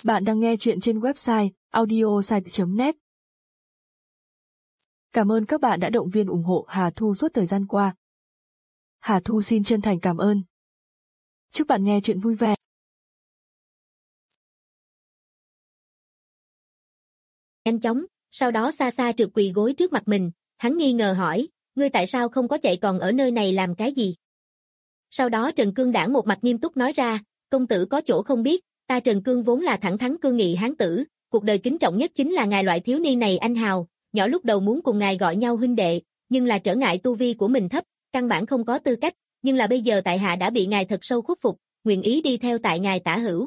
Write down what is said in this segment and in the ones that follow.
Bạn đang nghe chuyện trên website audiosite.net. Cảm ơn các bạn đã động viên ủng hộ Hà Thu suốt thời gian qua. Hà Thu xin chân thành cảm ơn. Chúc bạn nghe chuyện vui vẻ. Nhanh chóng, sau đó xa xa trượt quỳ gối trước mặt mình, hắn nghi ngờ hỏi, ngươi tại sao không có chạy còn ở nơi này làm cái gì? Sau đó Trần Cương Đảng một mặt nghiêm túc nói ra, công tử có chỗ không biết, ta Trần Cương vốn là thẳng thắn cương nghị hán tử, cuộc đời kính trọng nhất chính là ngài loại thiếu niên này anh hào, nhỏ lúc đầu muốn cùng ngài gọi nhau huynh đệ, nhưng là trở ngại tu vi của mình thấp, căn bản không có tư cách, nhưng là bây giờ tại hạ đã bị ngài thật sâu khuất phục, nguyện ý đi theo tại ngài tả hữu.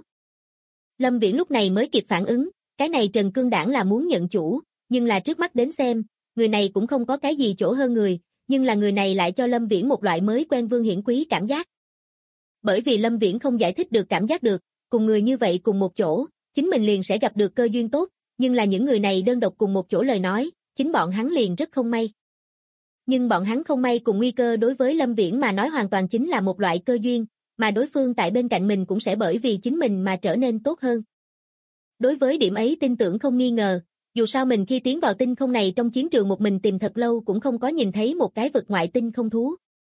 Lâm Viễn lúc này mới kịp phản ứng, cái này Trần Cương Đảng là muốn nhận chủ, nhưng là trước mắt đến xem, người này cũng không có cái gì chỗ hơn người, nhưng là người này lại cho Lâm Viễn một loại mới quen vương hiển quý cảm giác. Bởi vì Lâm Viễn không giải thích được cảm giác được, cùng người như vậy cùng một chỗ, chính mình liền sẽ gặp được cơ duyên tốt, nhưng là những người này đơn độc cùng một chỗ lời nói, chính bọn hắn liền rất không may. Nhưng bọn hắn không may cùng nguy cơ đối với Lâm Viễn mà nói hoàn toàn chính là một loại cơ duyên, mà đối phương tại bên cạnh mình cũng sẽ bởi vì chính mình mà trở nên tốt hơn. Đối với điểm ấy tin tưởng không nghi ngờ, dù sao mình khi tiến vào tinh không này trong chiến trường một mình tìm thật lâu cũng không có nhìn thấy một cái vực ngoại tinh không thú.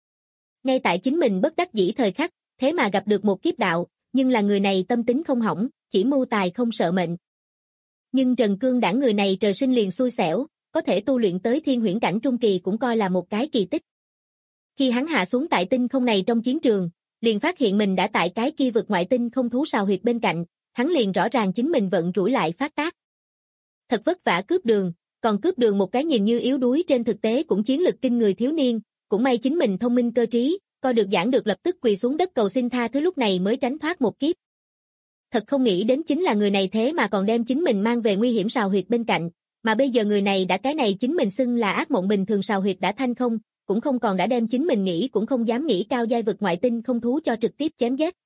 Ngay tại chính mình bất đắc dĩ thời khắc, thế mà gặp được một kiếp đạo, nhưng là người này tâm tính không hỏng, chỉ mưu tài không sợ mệnh. Nhưng Trần Cương Đảng người này trời sinh liền xui xẻo, có thể tu luyện tới thiên huyễn cảnh trung kỳ cũng coi là một cái kỳ tích. Khi hắn hạ xuống tại tinh không này trong chiến trường, liền phát hiện mình đã tại cái kia vực ngoại tinh không thú sào huyệt bên cạnh, hắn liền rõ ràng chính mình vận rủi lại phát tác. Thật vất vả cướp đường, còn cướp đường một cái nhìn như yếu đuối trên thực tế cũng chiến lực kinh người thiếu niên, cũng may chính mình thông minh cơ trí, coi được giảng được lập tức quỳ xuống đất cầu xin tha thứ lúc này mới tránh thoát một kiếp. Thật không nghĩ đến chính là người này thế mà còn đem chính mình mang về nguy hiểm sào huyệt bên cạnh, mà bây giờ người này đã cái này chính mình xưng là ác mộng bình thường sào huyệt đã thanh không, cũng không còn đã đem chính mình nghĩ cũng không dám nghĩ cao giai vực ngoại tinh không thú cho trực tiếp chém giết.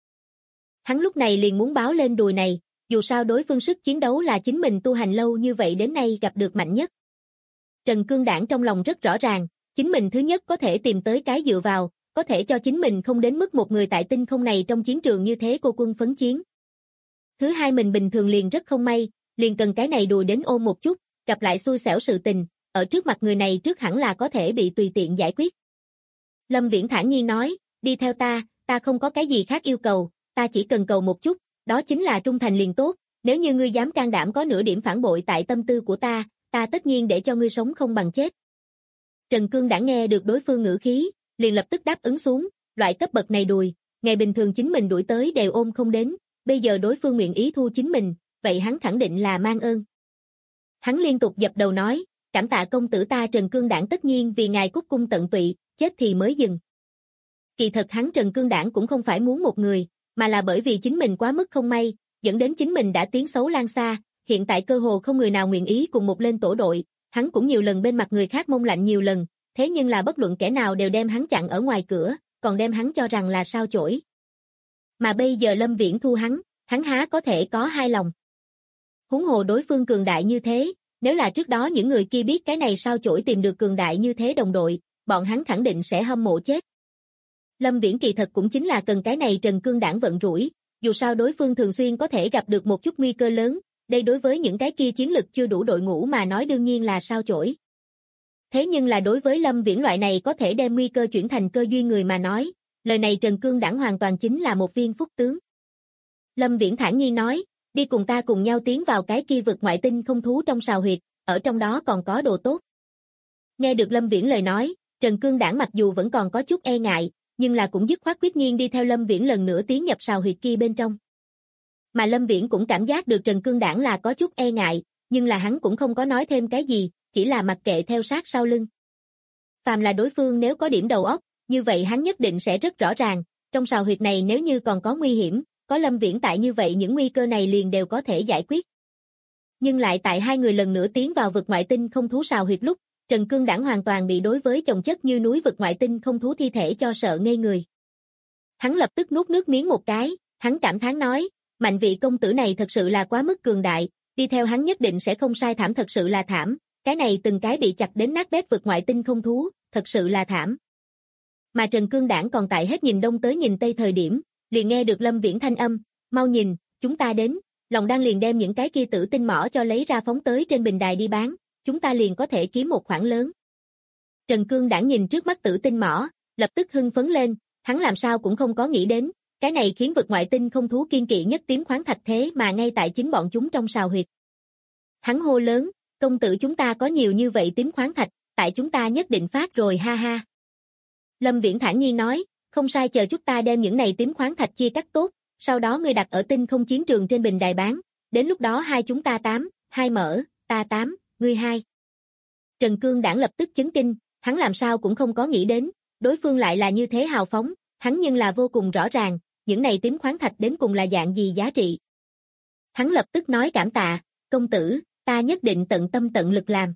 Hắn lúc này liền muốn báo lên đùi này, dù sao đối phương sức chiến đấu là chính mình tu hành lâu như vậy đến nay gặp được mạnh nhất. Trần Cương Đảng trong lòng rất rõ ràng, chính mình thứ nhất có thể tìm tới cái dựa vào, có thể cho chính mình không đến mức một người tại tinh không này trong chiến trường như thế cô quân phấn chiến. Thứ hai mình bình thường liền rất không may, liền cần cái này đùi đến ôm một chút, gặp lại xui xẻo sự tình, ở trước mặt người này trước hẳn là có thể bị tùy tiện giải quyết. Lâm Viễn thản nhiên nói, đi theo ta không có cái gì khác yêu cầu, ta chỉ cần cầu một chút, đó chính là trung thành liền tốt, nếu như ngươi dám can đảm có nửa điểm phản bội tại tâm tư của ta tất nhiên để cho ngươi sống không bằng chết. Trần Cương đã nghe được đối phương ngữ khí, liền lập tức đáp ứng xuống, loại cấp bậc này đùi, ngày bình thường chính mình đuổi tới đều ôm không đến, bây giờ đối phương nguyện ý thu chính mình, vậy hắn khẳng định là mang ơn. Hắn liên tục dập đầu nói, cảm tạ công tử ta Trần Cương Đảng tất nhiên vì ngài cúc cung tận tụy, chết thì mới dừng. Kỳ thật hắn Trần Cương Đảng cũng không phải muốn một người, mà là bởi vì chính mình quá mức không may, dẫn đến chính mình đã tiếng xấu lan xa, hiện tại cơ hồ không người nào nguyện ý cùng một lên tổ đội, hắn cũng nhiều lần bên mặt người khác mông lạnh nhiều lần, thế nhưng là bất luận kẻ nào đều đem hắn chặn ở ngoài cửa, còn đem hắn cho rằng là sao chổi. Mà bây giờ Lâm Viễn thu hắn há có thể có hai lòng. Huống hồ đối phương cường đại như thế, nếu là trước đó những người kia biết cái này sao chổi tìm được cường đại như thế đồng đội, bọn hắn khẳng định sẽ hâm mộ chết. Lâm Viễn kỳ thật cũng chính là cần cái này Trần Cương Đảng vận rủi, dù sao đối phương thường xuyên có thể gặp được một chút nguy cơ lớn, đây đối với những cái kia chiến lực chưa đủ đội ngũ mà nói đương nhiên là sao chổi. Thế nhưng là đối với Lâm Viễn loại này có thể đem nguy cơ chuyển thành cơ duyên người mà nói, lời này Trần Cương Đảng hoàn toàn chính là một viên phúc tướng. Lâm Viễn thản nhiên nói, đi cùng ta cùng nhau tiến vào cái kia vực ngoại tinh không thú trong sào huyệt, ở trong đó còn có đồ tốt. Nghe được Lâm Viễn lời nói, Trần Cương Đảng mặc dù vẫn còn có chút e ngại, nhưng là cũng dứt khoát quyết nhiên đi theo Lâm Viễn lần nữa tiến nhập sào huyệt kia bên trong. Mà Lâm Viễn cũng cảm giác được Trần Cương Đảng là có chút e ngại, nhưng là hắn cũng không có nói thêm cái gì, chỉ là mặc kệ theo sát sau lưng. Phàm là đối phương nếu có điểm đầu óc, như vậy hắn nhất định sẽ rất rõ ràng, trong sào huyệt này nếu như còn có nguy hiểm, có Lâm Viễn tại như vậy những nguy cơ này liền đều có thể giải quyết. Nhưng lại tại hai người lần nữa tiến vào vực ngoại tinh không thú sào huyệt lúc, Trần Cương Đảng hoàn toàn bị đối với chồng chất như núi vực ngoại tinh không thú thi thể cho sợ ngây người. Hắn lập tức nuốt nước miếng một cái, hắn cảm thán nói, mạnh vị công tử này thật sự là quá mức cường đại, đi theo hắn nhất định sẽ không sai thảm thật sự là thảm, cái này từng cái bị chặt đến nát bét vực ngoại tinh không thú, thật sự là thảm. Mà Trần Cương Đảng còn tại hết nhìn đông tới nhìn tây thời điểm, liền nghe được Lâm Viễn thanh âm, mau nhìn, chúng ta đến, Lòng Đan liền đem những cái kia tử tinh mỏ cho lấy ra phóng tới trên bình đài đi bán, chúng ta liền có thể kiếm một khoản lớn. Trần Cương Đảng nhìn trước mắt tử tinh mỏ, lập tức hưng phấn lên, hắn làm sao cũng không có nghĩ đến, cái này khiến vực ngoại tinh không thú kiên kỵ nhất tím khoáng thạch thế mà ngay tại chính bọn chúng trong sào huyệt. Hắn hô lớn, công tử chúng ta có nhiều như vậy tím khoáng thạch, tại chúng ta nhất định phát rồi ha ha. Lâm Viễn thản nhiên nói, không sai, chờ chút ta đem những này tím khoáng thạch chia cắt tốt, sau đó ngươi đặt ở tinh không chiến trường trên bình đài bán, đến lúc đó hai chúng ta 8, 2 mở, ta 8, ngươi 2. Trần Cương Đảng lập tức chấn kinh, hắn làm sao cũng không có nghĩ đến, đối phương lại là như thế hào phóng, hắn nhưng là vô cùng rõ ràng, những này tím khoáng thạch đến cùng là dạng gì giá trị. Hắn lập tức nói cảm tạ, công tử, ta nhất định tận tâm tận lực làm.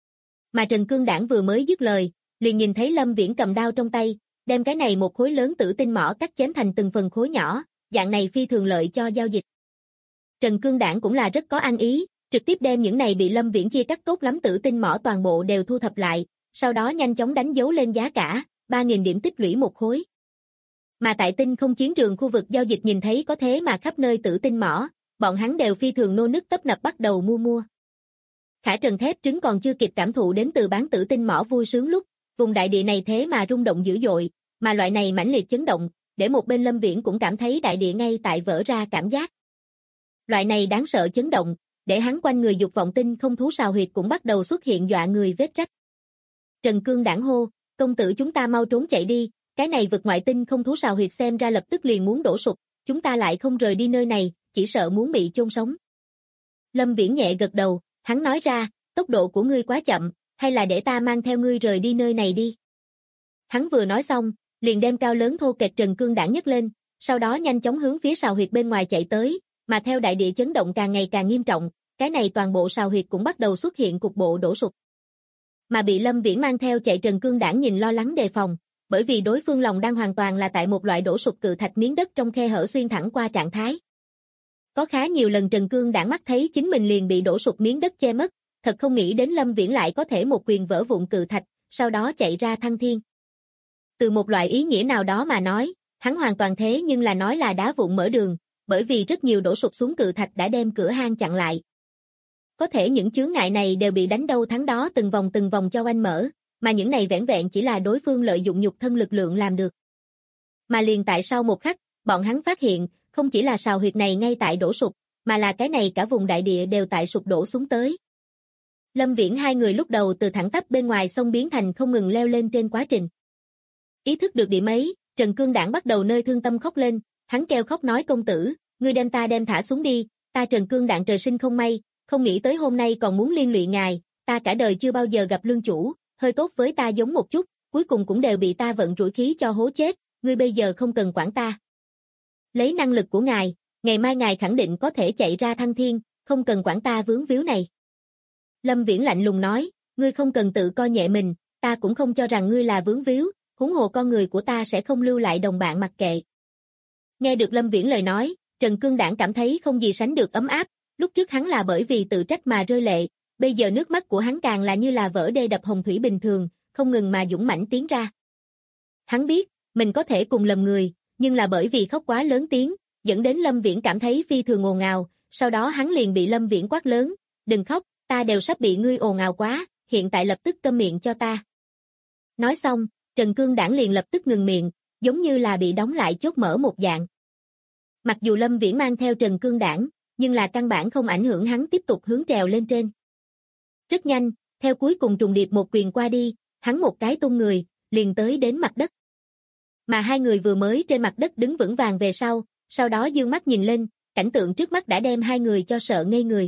Mà Trần Cương Đảng vừa mới dứt lời, liền nhìn thấy Lâm Viễn cầm đao trong tay, đem cái này một khối lớn tử tinh mỏ cắt chém thành từng phần khối nhỏ, dạng này phi thường lợi cho giao dịch. Trần Cương Đảng cũng là rất có ăn ý, trực tiếp đem những này bị Lâm Viễn chia cắt tốt lắm tử tinh mỏ toàn bộ đều thu thập lại, sau đó nhanh chóng đánh dấu lên giá cả, 3.000 điểm tích lũy một khối. Mà tại tinh không chiến trường khu vực giao dịch nhìn thấy có thế mà khắp nơi tử tinh mỏ, bọn hắn đều phi thường nô nức tấp nập bắt đầu mua. Khả Trần Thép Trứng còn chưa kịp cảm thụ đến từ bán tử tinh mỏ vui sướng lúc, vùng đại địa này thế mà rung động dữ dội, mà loại này mãnh liệt chấn động, để một bên Lâm Viễn cũng cảm thấy đại địa ngay tại vỡ ra cảm giác. Loại này đáng sợ chấn động, để hắn quanh người dục vọng tinh không thú sào huyệt cũng bắt đầu xuất hiện dọa người vết rách. Trần Cương Đảng hô, công tử chúng ta mau trốn chạy đi, cái này vực ngoại tinh không thú sào huyệt xem ra lập tức liền muốn đổ sụp, chúng ta lại không rời đi nơi này, chỉ sợ muốn bị chôn sống. Lâm Viễn nhẹ gật đầu, hắn nói ra, tốc độ của ngươi quá chậm, hay là để ta mang theo ngươi rời đi nơi này đi. Hắn vừa nói xong, liền đem cao lớn thô kệch Trần Cương Đảng nhấc lên, sau đó nhanh chóng hướng phía sào huyệt bên ngoài chạy tới, mà theo đại địa chấn động càng ngày càng nghiêm trọng, cái này toàn bộ sào huyệt cũng bắt đầu xuất hiện cục bộ đổ sụp. Mà bị Lâm Viễn mang theo chạy Trần Cương Đảng nhìn lo lắng đề phòng, bởi vì đối phương lòng đang hoàn toàn là tại một loại đổ sụp cự thạch miếng đất trong khe hở xuyên thẳng qua trạng thái. Có khá nhiều lần Trần Cương Đảng mắt thấy chính mình liền bị đổ sụp miếng đất che mất, thật không nghĩ đến Lâm Viễn lại có thể một quyền vỡ vụn cự thạch, sau đó chạy ra thăng thiên. Từ một loại ý nghĩa nào đó mà nói, hắn hoàn toàn thế nhưng là nói là đá vụn mở đường, bởi vì rất nhiều đổ sụp xuống cự thạch đã đem cửa hang chặn lại. Có thể những chướng ngại này đều bị đánh đâu thắng đó từng vòng cho oanh mở, mà những này vẻn vẹn chỉ là đối phương lợi dụng nhục thân lực lượng làm được. Mà liền tại sau một khắc, bọn hắn phát hiện, không chỉ là sào huyệt này ngay tại đổ sụp, mà là cái này cả vùng đại địa đều tại sụp đổ xuống tới. Lâm Viễn hai người lúc đầu từ thẳng tắp bên ngoài sông biến thành không ngừng leo lên trên quá trình. Ý thức được điểm ấy, Trần Cương Đảng bắt đầu nơi thương tâm khóc lên, hắn kêu khóc nói công tử, ngươi đem ta thả xuống đi, ta Trần Cương Đảng trời sinh không may, không nghĩ tới hôm nay còn muốn liên lụy ngài, ta cả đời chưa bao giờ gặp lương chủ, hơi tốt với ta giống một chút, cuối cùng cũng đều bị ta vận rủi khí cho hố chết, ngươi bây giờ không cần quản ta. Lấy năng lực của ngài, ngày mai ngài khẳng định có thể chạy ra thăng thiên, không cần quản ta vướng víu này. Lâm Viễn lạnh lùng nói, ngươi không cần tự coi nhẹ mình, ta cũng không cho rằng ngươi là vướng víu, huống hồ con người của ta sẽ không lưu lại đồng bạn mặc kệ. Nghe được Lâm Viễn lời nói, Trần Cương Đảng cảm thấy không gì sánh được ấm áp, lúc trước hắn là bởi vì tự trách mà rơi lệ, bây giờ nước mắt của hắn càng là như là vỡ đê đập hồng thủy bình thường, không ngừng mà dũng mãnh tiến ra. Hắn biết, mình có thể cùng lầm người, nhưng là bởi vì khóc quá lớn tiếng, dẫn đến Lâm Viễn cảm thấy phi thường ồn ào, sau đó hắn liền bị Lâm Viễn quát lớn, đừng khóc, ta đều sắp bị ngươi ồn ào quá, hiện tại lập tức câm miệng cho ta. Nói xong, Trần Cương Đảng liền lập tức ngừng miệng, giống như là bị đóng lại chốt mở một dạng. Mặc dù Lâm Viễn mang theo Trần Cương Đảng, nhưng là căn bản không ảnh hưởng hắn tiếp tục hướng trèo lên trên. Rất nhanh, theo cuối cùng trùng điệp một quyền qua đi, hắn một cái tung người, liền tới đến mặt đất. Mà hai người vừa mới trên mặt đất đứng vững vàng về sau đó dương mắt nhìn lên, cảnh tượng trước mắt đã đem hai người cho sợ ngây người.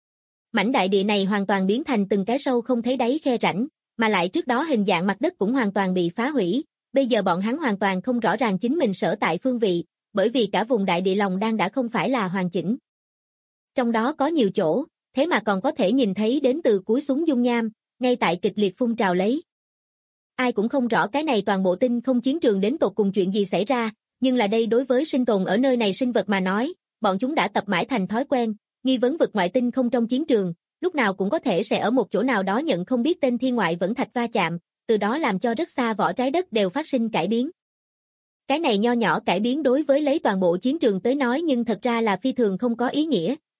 Mảnh đại địa này hoàn toàn biến thành từng cái sâu không thấy đáy khe rãnh, mà lại trước đó hình dạng mặt đất cũng hoàn toàn bị phá hủy, bây giờ bọn hắn hoàn toàn không rõ ràng chính mình sở tại phương vị, bởi vì cả vùng đại địa lòng đang đã không phải là hoàn chỉnh. Trong đó có nhiều chỗ, thế mà còn có thể nhìn thấy đến từ cuối súng dung nham, ngay tại kịch liệt phun trào lấy. Ai cũng không rõ cái này toàn bộ tinh không chiến trường đến tột cùng chuyện gì xảy ra, nhưng là đây đối với sinh tồn ở nơi này sinh vật mà nói, bọn chúng đã tập mãi thành thói quen, nghi vấn vực ngoại tinh không trong chiến trường, lúc nào cũng có thể sẽ ở một chỗ nào đó nhận không biết tên thiên ngoại vẫn thạch va chạm, từ đó làm cho rất xa vỏ trái đất đều phát sinh cải biến. Cái này nho nhỏ cải biến đối với lấy toàn bộ chiến trường tới nói nhưng thật ra là phi thường không có ý nghĩa,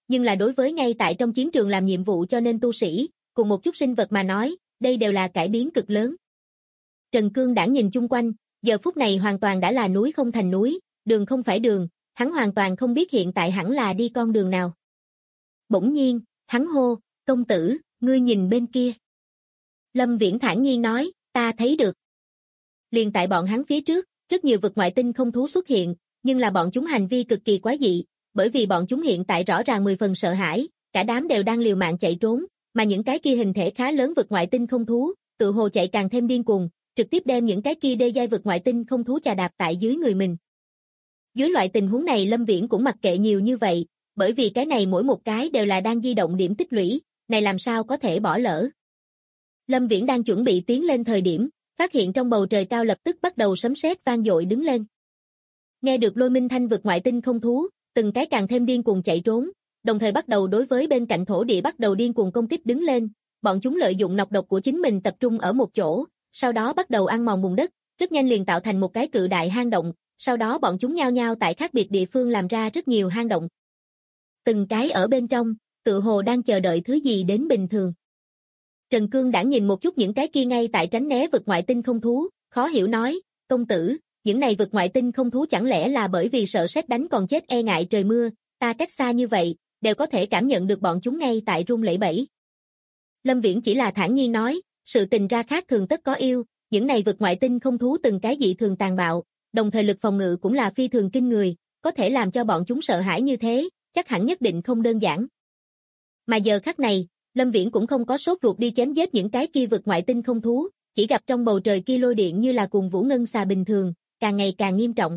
nhưng là đối với ngay tại trong chiến trường làm nhiệm vụ cho nên tu sĩ, cùng một chút sinh vật mà nói, đây đều là cải biến cực lớn. Trần Cương Đảng nhìn chung quanh, giờ phút này hoàn toàn đã là núi không thành núi, đường không phải đường, hắn hoàn toàn không biết hiện tại hẳn là đi con đường nào. Bỗng nhiên, hắn hô, công tử, ngươi nhìn bên kia. Lâm Viễn thản nhiên nói, ta thấy được. Liền tại bọn hắn phía trước, rất nhiều vực ngoại tinh không thú xuất hiện, nhưng là bọn chúng hành vi cực kỳ quái dị, bởi vì bọn chúng hiện tại rõ ràng 10 phần sợ hãi, cả đám đều đang liều mạng chạy trốn, mà những cái kia hình thể khá lớn vực ngoại tinh không thú, tự hồ chạy càng thêm điên cuồng, trực tiếp đem những cái kia đê giai vực ngoại tinh không thú chà đạp tại dưới người mình. Dưới loại tình huống này Lâm Viễn cũng mặc kệ nhiều như vậy, bởi vì cái này mỗi một cái đều là đang di động điểm tích lũy, này làm sao có thể bỏ lỡ. Lâm Viễn đang chuẩn bị tiến lên thời điểm, phát hiện trong bầu trời cao lập tức bắt đầu sấm sét vang dội đứng lên. Nghe được lôi minh thanh vực ngoại tinh không thú, từng cái càng thêm điên cuồng chạy trốn, đồng thời bắt đầu đối với bên cạnh thổ địa bắt đầu điên cuồng công kích đứng lên, bọn chúng lợi dụng nọc độc của chính mình tập trung ở một chỗ, sau đó bắt đầu ăn mòn bùn đất, rất nhanh liền tạo thành một cái cự đại hang động, sau đó bọn chúng nhao nhao tại khác biệt địa phương làm ra rất nhiều hang động. Từng cái ở bên trong, tự hồ đang chờ đợi thứ gì đến bình thường. Trần Cương Đảng nhìn một chút những cái kia ngay tại tránh né vực ngoại tinh không thú, khó hiểu nói, công tử, những này vực ngoại tinh không thú chẳng lẽ là bởi vì sợ sét đánh còn chết e ngại trời mưa, ta cách xa như vậy, đều có thể cảm nhận được bọn chúng ngay tại run lẩy bẩy. Lâm Viễn chỉ là thản nhiên nói, sự tình ra khác thường tất có yêu, những này vực ngoại tinh không thú từng cái dị thường tàn bạo, đồng thời lực phòng ngự cũng là phi thường kinh người, có thể làm cho bọn chúng sợ hãi như thế, chắc hẳn nhất định không đơn giản. Mà giờ khắc này, Lâm Viễn cũng không có sốt ruột đi chém giết những cái kia vực ngoại tinh không thú, chỉ gặp trong bầu trời kia lôi điện như là cùng vũ ngân xà bình thường, càng ngày càng nghiêm trọng.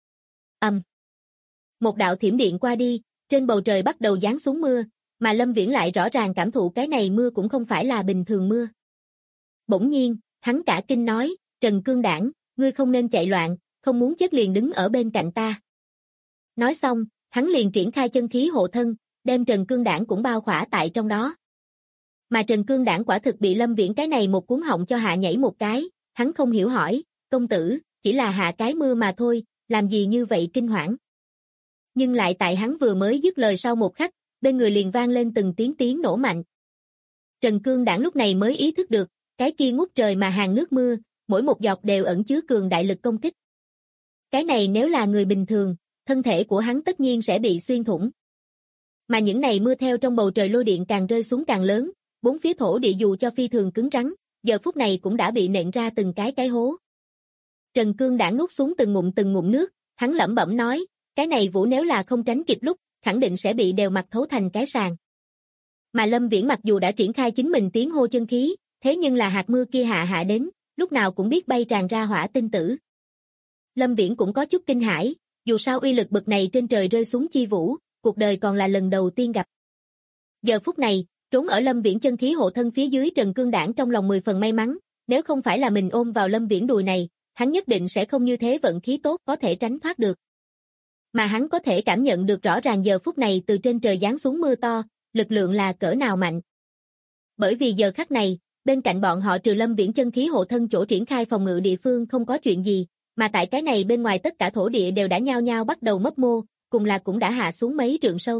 Một đạo thiểm điện qua đi, trên bầu trời bắt đầu giáng xuống mưa, mà Lâm Viễn lại rõ ràng cảm thụ cái này mưa cũng không phải là bình thường mưa. Bỗng nhiên, hắn cả kinh nói, Trần Cương Đảng, ngươi không nên chạy loạn, không muốn chết liền đứng ở bên cạnh ta. Nói xong, hắn liền triển khai chân khí hộ thân, đem Trần Cương Đảng cũng bao khỏa tại trong đó. Mà Trần Cương Đảng quả thực bị Lâm Viễn cái này một cuốn họng cho hạ nhảy một cái, hắn không hiểu hỏi, công tử, chỉ là hạ cái mưa mà thôi, làm gì như vậy kinh hoảng. Nhưng lại tại hắn vừa mới dứt lời sau một khắc, bên người liền vang lên từng tiếng nổ mạnh. Trần Cương Đảng lúc này mới ý thức được, cái kia ngút trời mà hàng nước mưa, mỗi một giọt đều ẩn chứa cường đại lực công kích. Cái này nếu là người bình thường, thân thể của hắn tất nhiên sẽ bị xuyên thủng. Mà những này mưa theo trong bầu trời lôi điện càng rơi xuống càng lớn, bốn phía thổ địa dù cho phi thường cứng rắn, giờ phút này cũng đã bị nện ra từng cái hố. Trần Cương Đảng nuốt xuống từng ngụm nước, hắn lẩm bẩm nói, cái này vũ nếu là không tránh kịp lúc, khẳng định sẽ bị đều mặt thấu thành cái sàn. Mà Lâm Viễn mặc dù đã triển khai chính mình tiến hô chân khí, thế nhưng là hạt mưa kia hạ đến, lúc nào cũng biết bay tràn ra hỏa tinh tử. Lâm Viễn cũng có chút kinh hãi, dù sao uy lực bậc này trên trời rơi xuống chi vũ, cuộc đời còn là lần đầu tiên gặp. Giờ phút này, trốn ở Lâm Viễn chân khí hộ thân phía dưới Trần Cương Đảng trong lòng 10 phần may mắn, nếu không phải là mình ôm vào Lâm Viễn đùi này, hắn nhất định sẽ không như thế vận khí tốt có thể tránh thoát được. Mà hắn có thể cảm nhận được rõ ràng giờ phút này từ trên trời giáng xuống mưa to, lực lượng là cỡ nào mạnh. Bởi vì giờ khắc này, bên cạnh bọn họ trừ Lâm Viễn chân khí hộ thân chỗ triển khai phòng ngự địa phương không có chuyện gì, mà tại cái này bên ngoài tất cả thổ địa đều đã nhao nhao bắt đầu mấp mô, cùng là cũng đã hạ xuống mấy trượng sâu.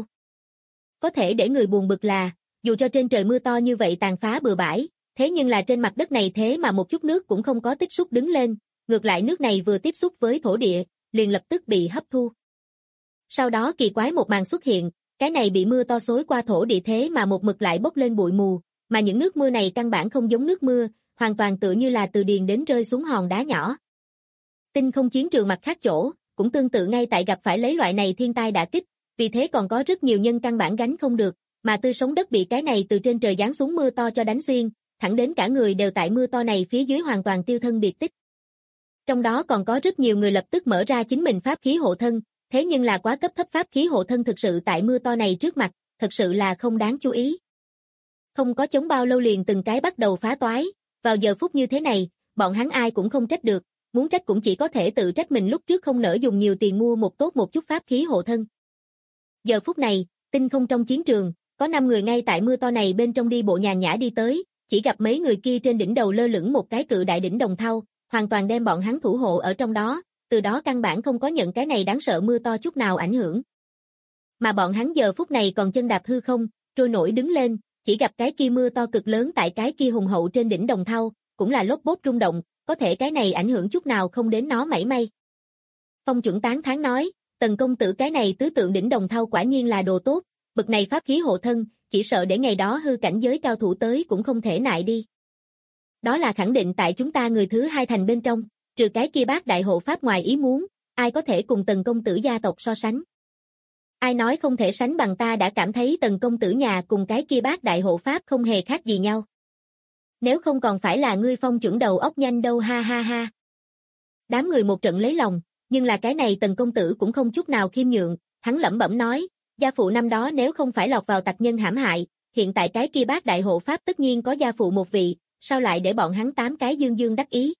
Có thể để người buồn bực là, dù cho trên trời mưa to như vậy tàn phá bừa bãi, thế nhưng là trên mặt đất này thế mà một chút nước cũng không có tích xúc đứng lên, ngược lại nước này vừa tiếp xúc với thổ địa, liền lập tức bị hấp thu. Sau đó kỳ quái một màn xuất hiện, cái này bị mưa to xối qua thổ địa thế mà một mực lại bốc lên bụi mù, mà những nước mưa này căn bản không giống nước mưa, hoàn toàn tựa như là từ điền đến rơi xuống hòn đá nhỏ. Tinh không chiến trường mặt khác chỗ, cũng tương tự ngay tại gặp phải lấy loại này thiên tai đả kích, vì thế còn có rất nhiều nhân căn bản gánh không được, mà tươi sống đất bị cái này từ trên trời giáng xuống mưa to cho đánh xuyên, thẳng đến cả người đều tại mưa to này phía dưới hoàn toàn tiêu thân biệt tích. Trong đó còn có rất nhiều người lập tức mở ra chính mình pháp khí hộ thân, thế nhưng là quá cấp thấp pháp khí hộ thân thực sự tại mưa to này trước mặt, thật sự là không đáng chú ý. Không có chống bao lâu liền từng cái bắt đầu phá toái, vào giờ phút như thế này, bọn hắn ai cũng không trách được, muốn trách cũng chỉ có thể tự trách mình lúc trước không nỡ dùng nhiều tiền mua một tốt một chút pháp khí hộ thân. Giờ phút này, tinh không trong chiến trường, có 5 người ngay tại mưa to này bên trong đi bộ nhàn nhã đi tới, chỉ gặp mấy người kia trên đỉnh đầu lơ lửng một cái cự đại đỉnh đồng thau, hoàn toàn đem bọn hắn thủ hộ ở trong đó, từ đó căn bản không có nhận cái này đáng sợ mưa to chút nào ảnh hưởng. Mà bọn hắn giờ phút này còn chân đạp hư không, trôi nổi đứng lên, chỉ gặp cái kia mưa to cực lớn tại cái kia hùng hậu trên đỉnh đồng thau, cũng là lốp bốp rung động, có thể cái này ảnh hưởng chút nào không đến nó mảy may. Phong Chuẩn tán thán nói, Tần công tử cái này tứ tượng đỉnh đồng thau quả nhiên là đồ tốt, bực này pháp khí hộ thân, chỉ sợ để ngày đó hư cảnh giới cao thủ tới cũng không thể nại đi. Đó là khẳng định tại chúng ta người thứ hai thành bên trong, trừ cái kia bác đại hộ pháp ngoài ý muốn, ai có thể cùng Tần công tử gia tộc so sánh. Ai nói không thể sánh bằng, ta đã cảm thấy Tần công tử nhà cùng cái kia bác đại hộ pháp không hề khác gì nhau. Nếu không còn phải là ngươi Phong Chuẩn đầu óc nhanh đâu, ha ha ha. Đám người một trận lấy lòng, nhưng là cái này Tần công tử cũng không chút nào khiêm nhượng, hắn lẩm bẩm nói, gia phụ năm đó nếu không phải lọt vào tặc nhân hãm hại, hiện tại cái kia bác đại hộ pháp tất nhiên có gia phụ một vị, sao lại để bọn hắn 8 cái dương dương đắc ý.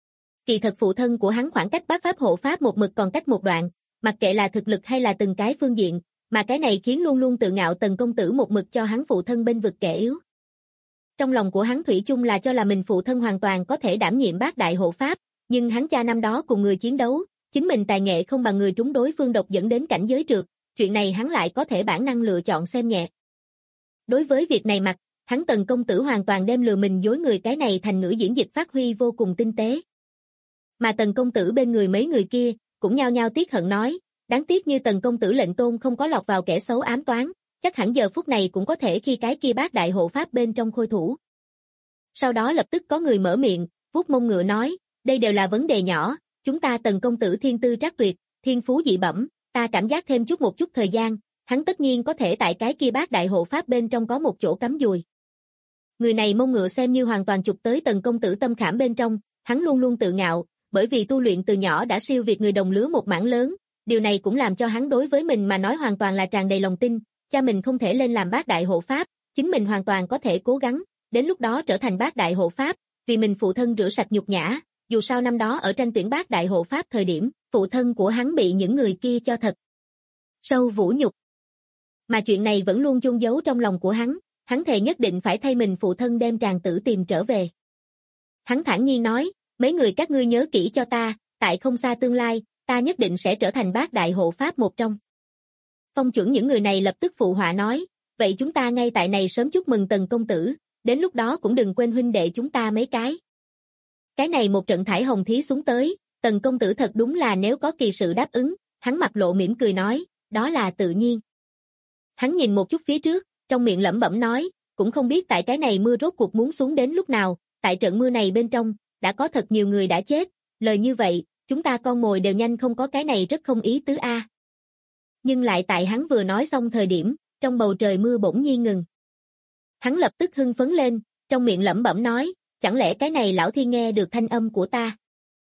Kỳ thật phụ thân của hắn khoảng cách bác pháp hộ pháp một mực còn cách một đoạn, mặc kệ là thực lực hay là từng cái phương diện, mà cái này khiến luôn luôn tự ngạo Tần công tử một mực cho hắn phụ thân bên vực kẻ yếu. Trong lòng của hắn thủy chung là cho là mình phụ thân hoàn toàn có thể đảm nhiệm bác đại hộ pháp, nhưng hắn cha năm đó cùng người chiến đấu, chính mình tài nghệ không bằng người trúng đối phương độc dẫn đến cảnh giới trượt, chuyện này hắn lại có thể bản năng lựa chọn xem nhẹ. Đối với việc này mặt, hắn Tần công tử hoàn toàn đem lừa mình dối người cái này thành ngữ diễn dịch phát huy vô cùng tinh tế. Mà Tần công tử bên người mấy người kia, cũng nhao nhao tiếc hận nói, đáng tiếc như Tần công tử lệnh tôn không có lọt vào kẻ xấu ám toán, chắc hẳn giờ phút này cũng có thể khi cái kia bác đại hộ pháp bên trong khôi thủ. Sau đó lập tức có người mở miệng, vuốt mông ngựa nói, đây đều là vấn đề nhỏ, chúng ta Tần công tử thiên tư trác tuyệt, thiên phú dị bẩm, ta cảm giác thêm một chút thời gian, hắn tất nhiên có thể tại cái kia bác đại hộ pháp bên trong có một chỗ cắm dùi. Người này mông ngựa xem như hoàn toàn chụp tới Tần công tử tâm khảm bên trong, hắn luôn luôn tự ngạo, bởi vì tu luyện từ nhỏ đã siêu việt người đồng lứa một mảng lớn, điều này cũng làm cho hắn đối với mình mà nói hoàn toàn là tràn đầy lòng tin, cha mình không thể lên làm bác đại hộ pháp, chính mình hoàn toàn có thể cố gắng, đến lúc đó trở thành bác đại hộ pháp, vì mình phụ thân rửa sạch nhục nhã, dù sao năm đó ở tranh tuyển bác đại hộ pháp thời điểm, phụ thân của hắn bị những người kia cho thật sâu vũ nhục. Mà chuyện này vẫn luôn chôn giấu trong lòng của hắn thề nhất định phải thay mình phụ thân đem tràng tử tìm trở về. Hắn thản nhiên nói, mấy người các ngươi nhớ kỹ cho ta, tại không xa tương lai, ta nhất định sẽ trở thành bác đại hộ pháp một trong. Phong Chuẩn những người này lập tức phụ họa nói, vậy chúng ta ngay tại này sớm chúc mừng Tần công tử, đến lúc đó cũng đừng quên huynh đệ chúng ta mấy cái. Cái này một trận thải hồng thí xuống tới, Tần công tử thật đúng là nếu có kỳ sự đáp ứng, hắn mặt lộ mỉm cười nói, đó là tự nhiên. Hắn nhìn một chút phía trước, trong miệng lẩm bẩm nói, cũng không biết tại cái này mưa rốt cuộc muốn xuống đến lúc nào, tại trận mưa này bên trong, đã có thật nhiều người đã chết, lời như vậy, chúng ta con mồi đều nhanh không có, cái này rất không ý tứ a. Nhưng lại tại hắn vừa nói xong thời điểm, trong bầu trời mưa bỗng nhiên ngừng. Hắn lập tức hưng phấn lên, trong miệng lẩm bẩm nói, chẳng lẽ cái này lão thiên nghe được thanh âm của ta.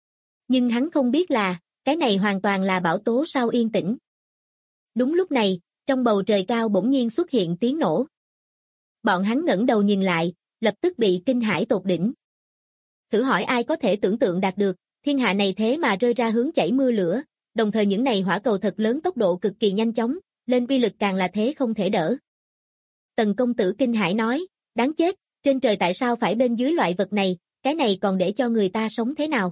Nhưng hắn không biết là, cái này hoàn toàn là bão tố sau yên tĩnh. Đúng lúc này, trong bầu trời cao bỗng nhiên xuất hiện tiếng nổ. Bọn hắn ngẩng đầu nhìn lại, lập tức bị kinh hãi tột đỉnh. Thử hỏi ai có thể tưởng tượng đạt được, thiên hạ này thế mà rơi ra hướng chảy mưa lửa, đồng thời những này hỏa cầu thật lớn tốc độ cực kỳ nhanh chóng, lên uy lực càng là thế không thể đỡ. Tần công tử kinh hãi nói, đáng chết, trên trời tại sao phải bên dưới loại vật này, cái này còn để cho người ta sống thế nào?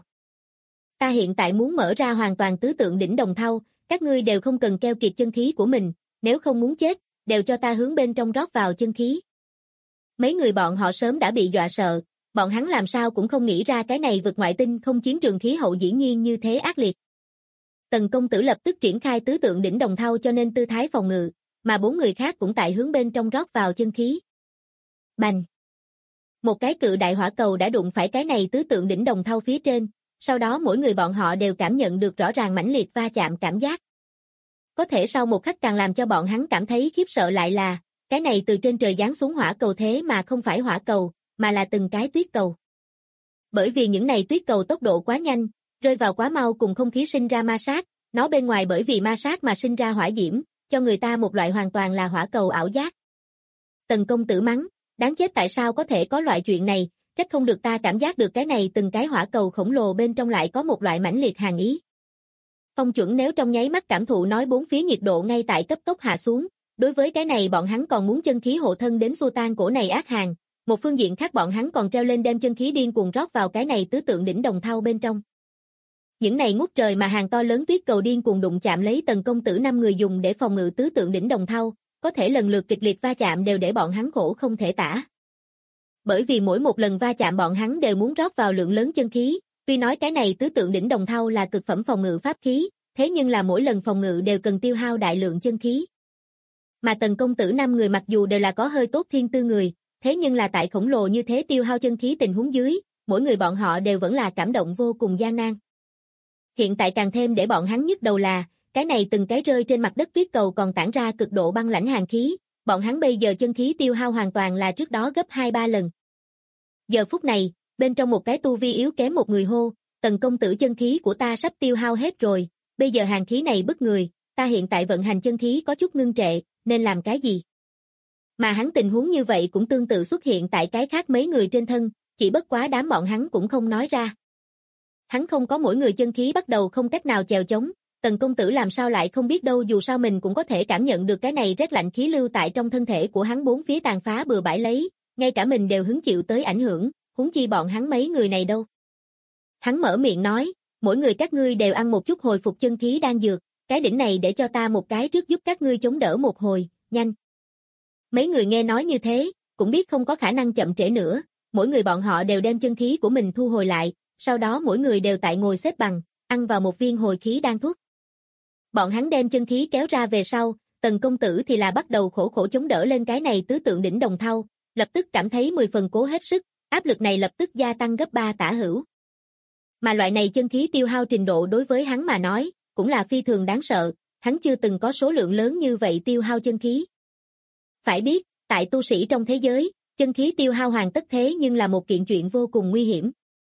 Ta hiện tại muốn mở ra hoàn toàn tứ tượng đỉnh đồng thau, các ngươi đều không cần keo kiệt chân khí của mình, nếu không muốn chết, đều cho ta hướng bên trong rót vào chân khí. Mấy người bọn họ sớm đã bị dọa sợ, bọn hắn làm sao cũng không nghĩ ra cái này vượt ngoại tinh không chiến trường khí hậu dĩ nhiên như thế ác liệt. Tần công tử lập tức triển khai tứ tượng đỉnh đồng thau cho nên tư thái phòng ngự, mà 4 người khác cũng tại hướng bên trong rót vào chân khí. Bành! Một cái cự đại hỏa cầu đã đụng phải cái này tứ tượng đỉnh đồng thau phía trên, sau đó mỗi người bọn họ đều cảm nhận được rõ ràng mãnh liệt va chạm cảm giác. Có thể sau một khắc càng làm cho bọn hắn cảm thấy khiếp sợ lại là, cái này từ trên trời giáng xuống hỏa cầu thế mà không phải hỏa cầu, mà là từng cái tuyết cầu. Bởi vì những này tuyết cầu tốc độ quá nhanh, rơi vào quá mau cùng không khí sinh ra ma sát, nó bên ngoài bởi vì ma sát mà sinh ra hỏa diễm, cho người ta một loại hoàn toàn là hỏa cầu ảo giác. Tần công tử mắng, đáng chết tại sao có thể có loại chuyện này, trách không được ta cảm giác được cái này từng cái hỏa cầu khổng lồ bên trong lại có một loại mãnh liệt hàn ý. Phong Chuẩn nếu trong nháy mắt cảm thụ nói bốn phía nhiệt độ ngay tại cấp tốc hạ xuống, đối với cái này bọn hắn còn muốn chân khí hộ thân đến xua tan cổ này ác hàn, một phương diện khác bọn hắn còn treo lên đem chân khí điên cuồng rót vào cái này tứ tượng đỉnh đồng thau bên trong. Những này ngút trời mà hàng to lớn tuyết cầu điên cuồng đụng chạm lấy Tần công tử 5 người dùng để phòng ngự tứ tượng đỉnh đồng thau, có thể lần lượt kịch liệt va chạm đều để bọn hắn khổ không thể tả. Bởi vì mỗi một lần va chạm bọn hắn đều muốn rót vào lượng lớn chân khí, tuy nói cái này tứ tượng đỉnh đồng thau là cực phẩm phòng ngự pháp khí, thế nhưng là mỗi lần phòng ngự đều cần tiêu hao đại lượng chân khí. Mà Tần công tử 5 người mặc dù đều là có hơi tốt thiên tư người, thế nhưng là tại khổng lồ như thế tiêu hao chân khí tình huống dưới, mỗi người bọn họ đều vẫn là cảm động vô cùng gian nan. Hiện tại càng thêm để bọn hắn nhức đầu là, cái này từng cái rơi trên mặt đất tuyết cầu còn tản ra cực độ băng lãnh hàn khí, bọn hắn bây giờ chân khí tiêu hao hoàn toàn là trước đó gấp 2-3 lần. Giờ phút này, bên trong một cái tu vi yếu kém một người hô, Tần công tử chân khí của ta sắp tiêu hao hết rồi, bây giờ hàn khí này bức người, ta hiện tại vận hành chân khí có chút ngưng trệ, nên làm cái gì? Mà hắn tình huống như vậy cũng tương tự xuất hiện tại cái khác mấy người trên thân, chỉ bất quá đám bọn hắn cũng không nói ra. Hắn không có mỗi người chân khí bắt đầu không cách nào chèo chống, Tần công tử làm sao lại không biết đâu, dù sao mình cũng có thể cảm nhận được cái này rét lạnh khí lưu tại trong thân thể của hắn bốn phía tàn phá bừa bãi lấy, ngay cả mình đều hứng chịu tới ảnh hưởng, huống chi bọn hắn mấy người này đâu. Hắn mở miệng nói, mỗi người các ngươi đều ăn một chút hồi phục chân khí đan dược, cái đỉnh này để cho ta một cái trước giúp các ngươi chống đỡ một hồi, nhanh. Mấy người nghe nói như thế, cũng biết không có khả năng chậm trễ nữa, mỗi người bọn họ đều đem chân khí của mình thu hồi lại, sau đó mỗi người đều tại ngồi xếp bằng, ăn vào một viên hồi khí đan thuốc. Bọn hắn đem chân khí kéo ra về sau, Tần công tử thì là bắt đầu khổ khổ chống đỡ lên cái này tứ tượng đỉnh đồng thau, lập tức cảm thấy 10 phần cố hết sức, áp lực này lập tức gia tăng gấp 3 tả hữu. Mà loại này chân khí tiêu hao trình độ đối với hắn mà nói, cũng là phi thường đáng sợ, hắn chưa từng có số lượng lớn như vậy tiêu hao chân khí. Phải biết, tại tu sĩ trong thế giới, chân khí tiêu hao hoàn tất thế nhưng là một kiện chuyện vô cùng nguy hiểm.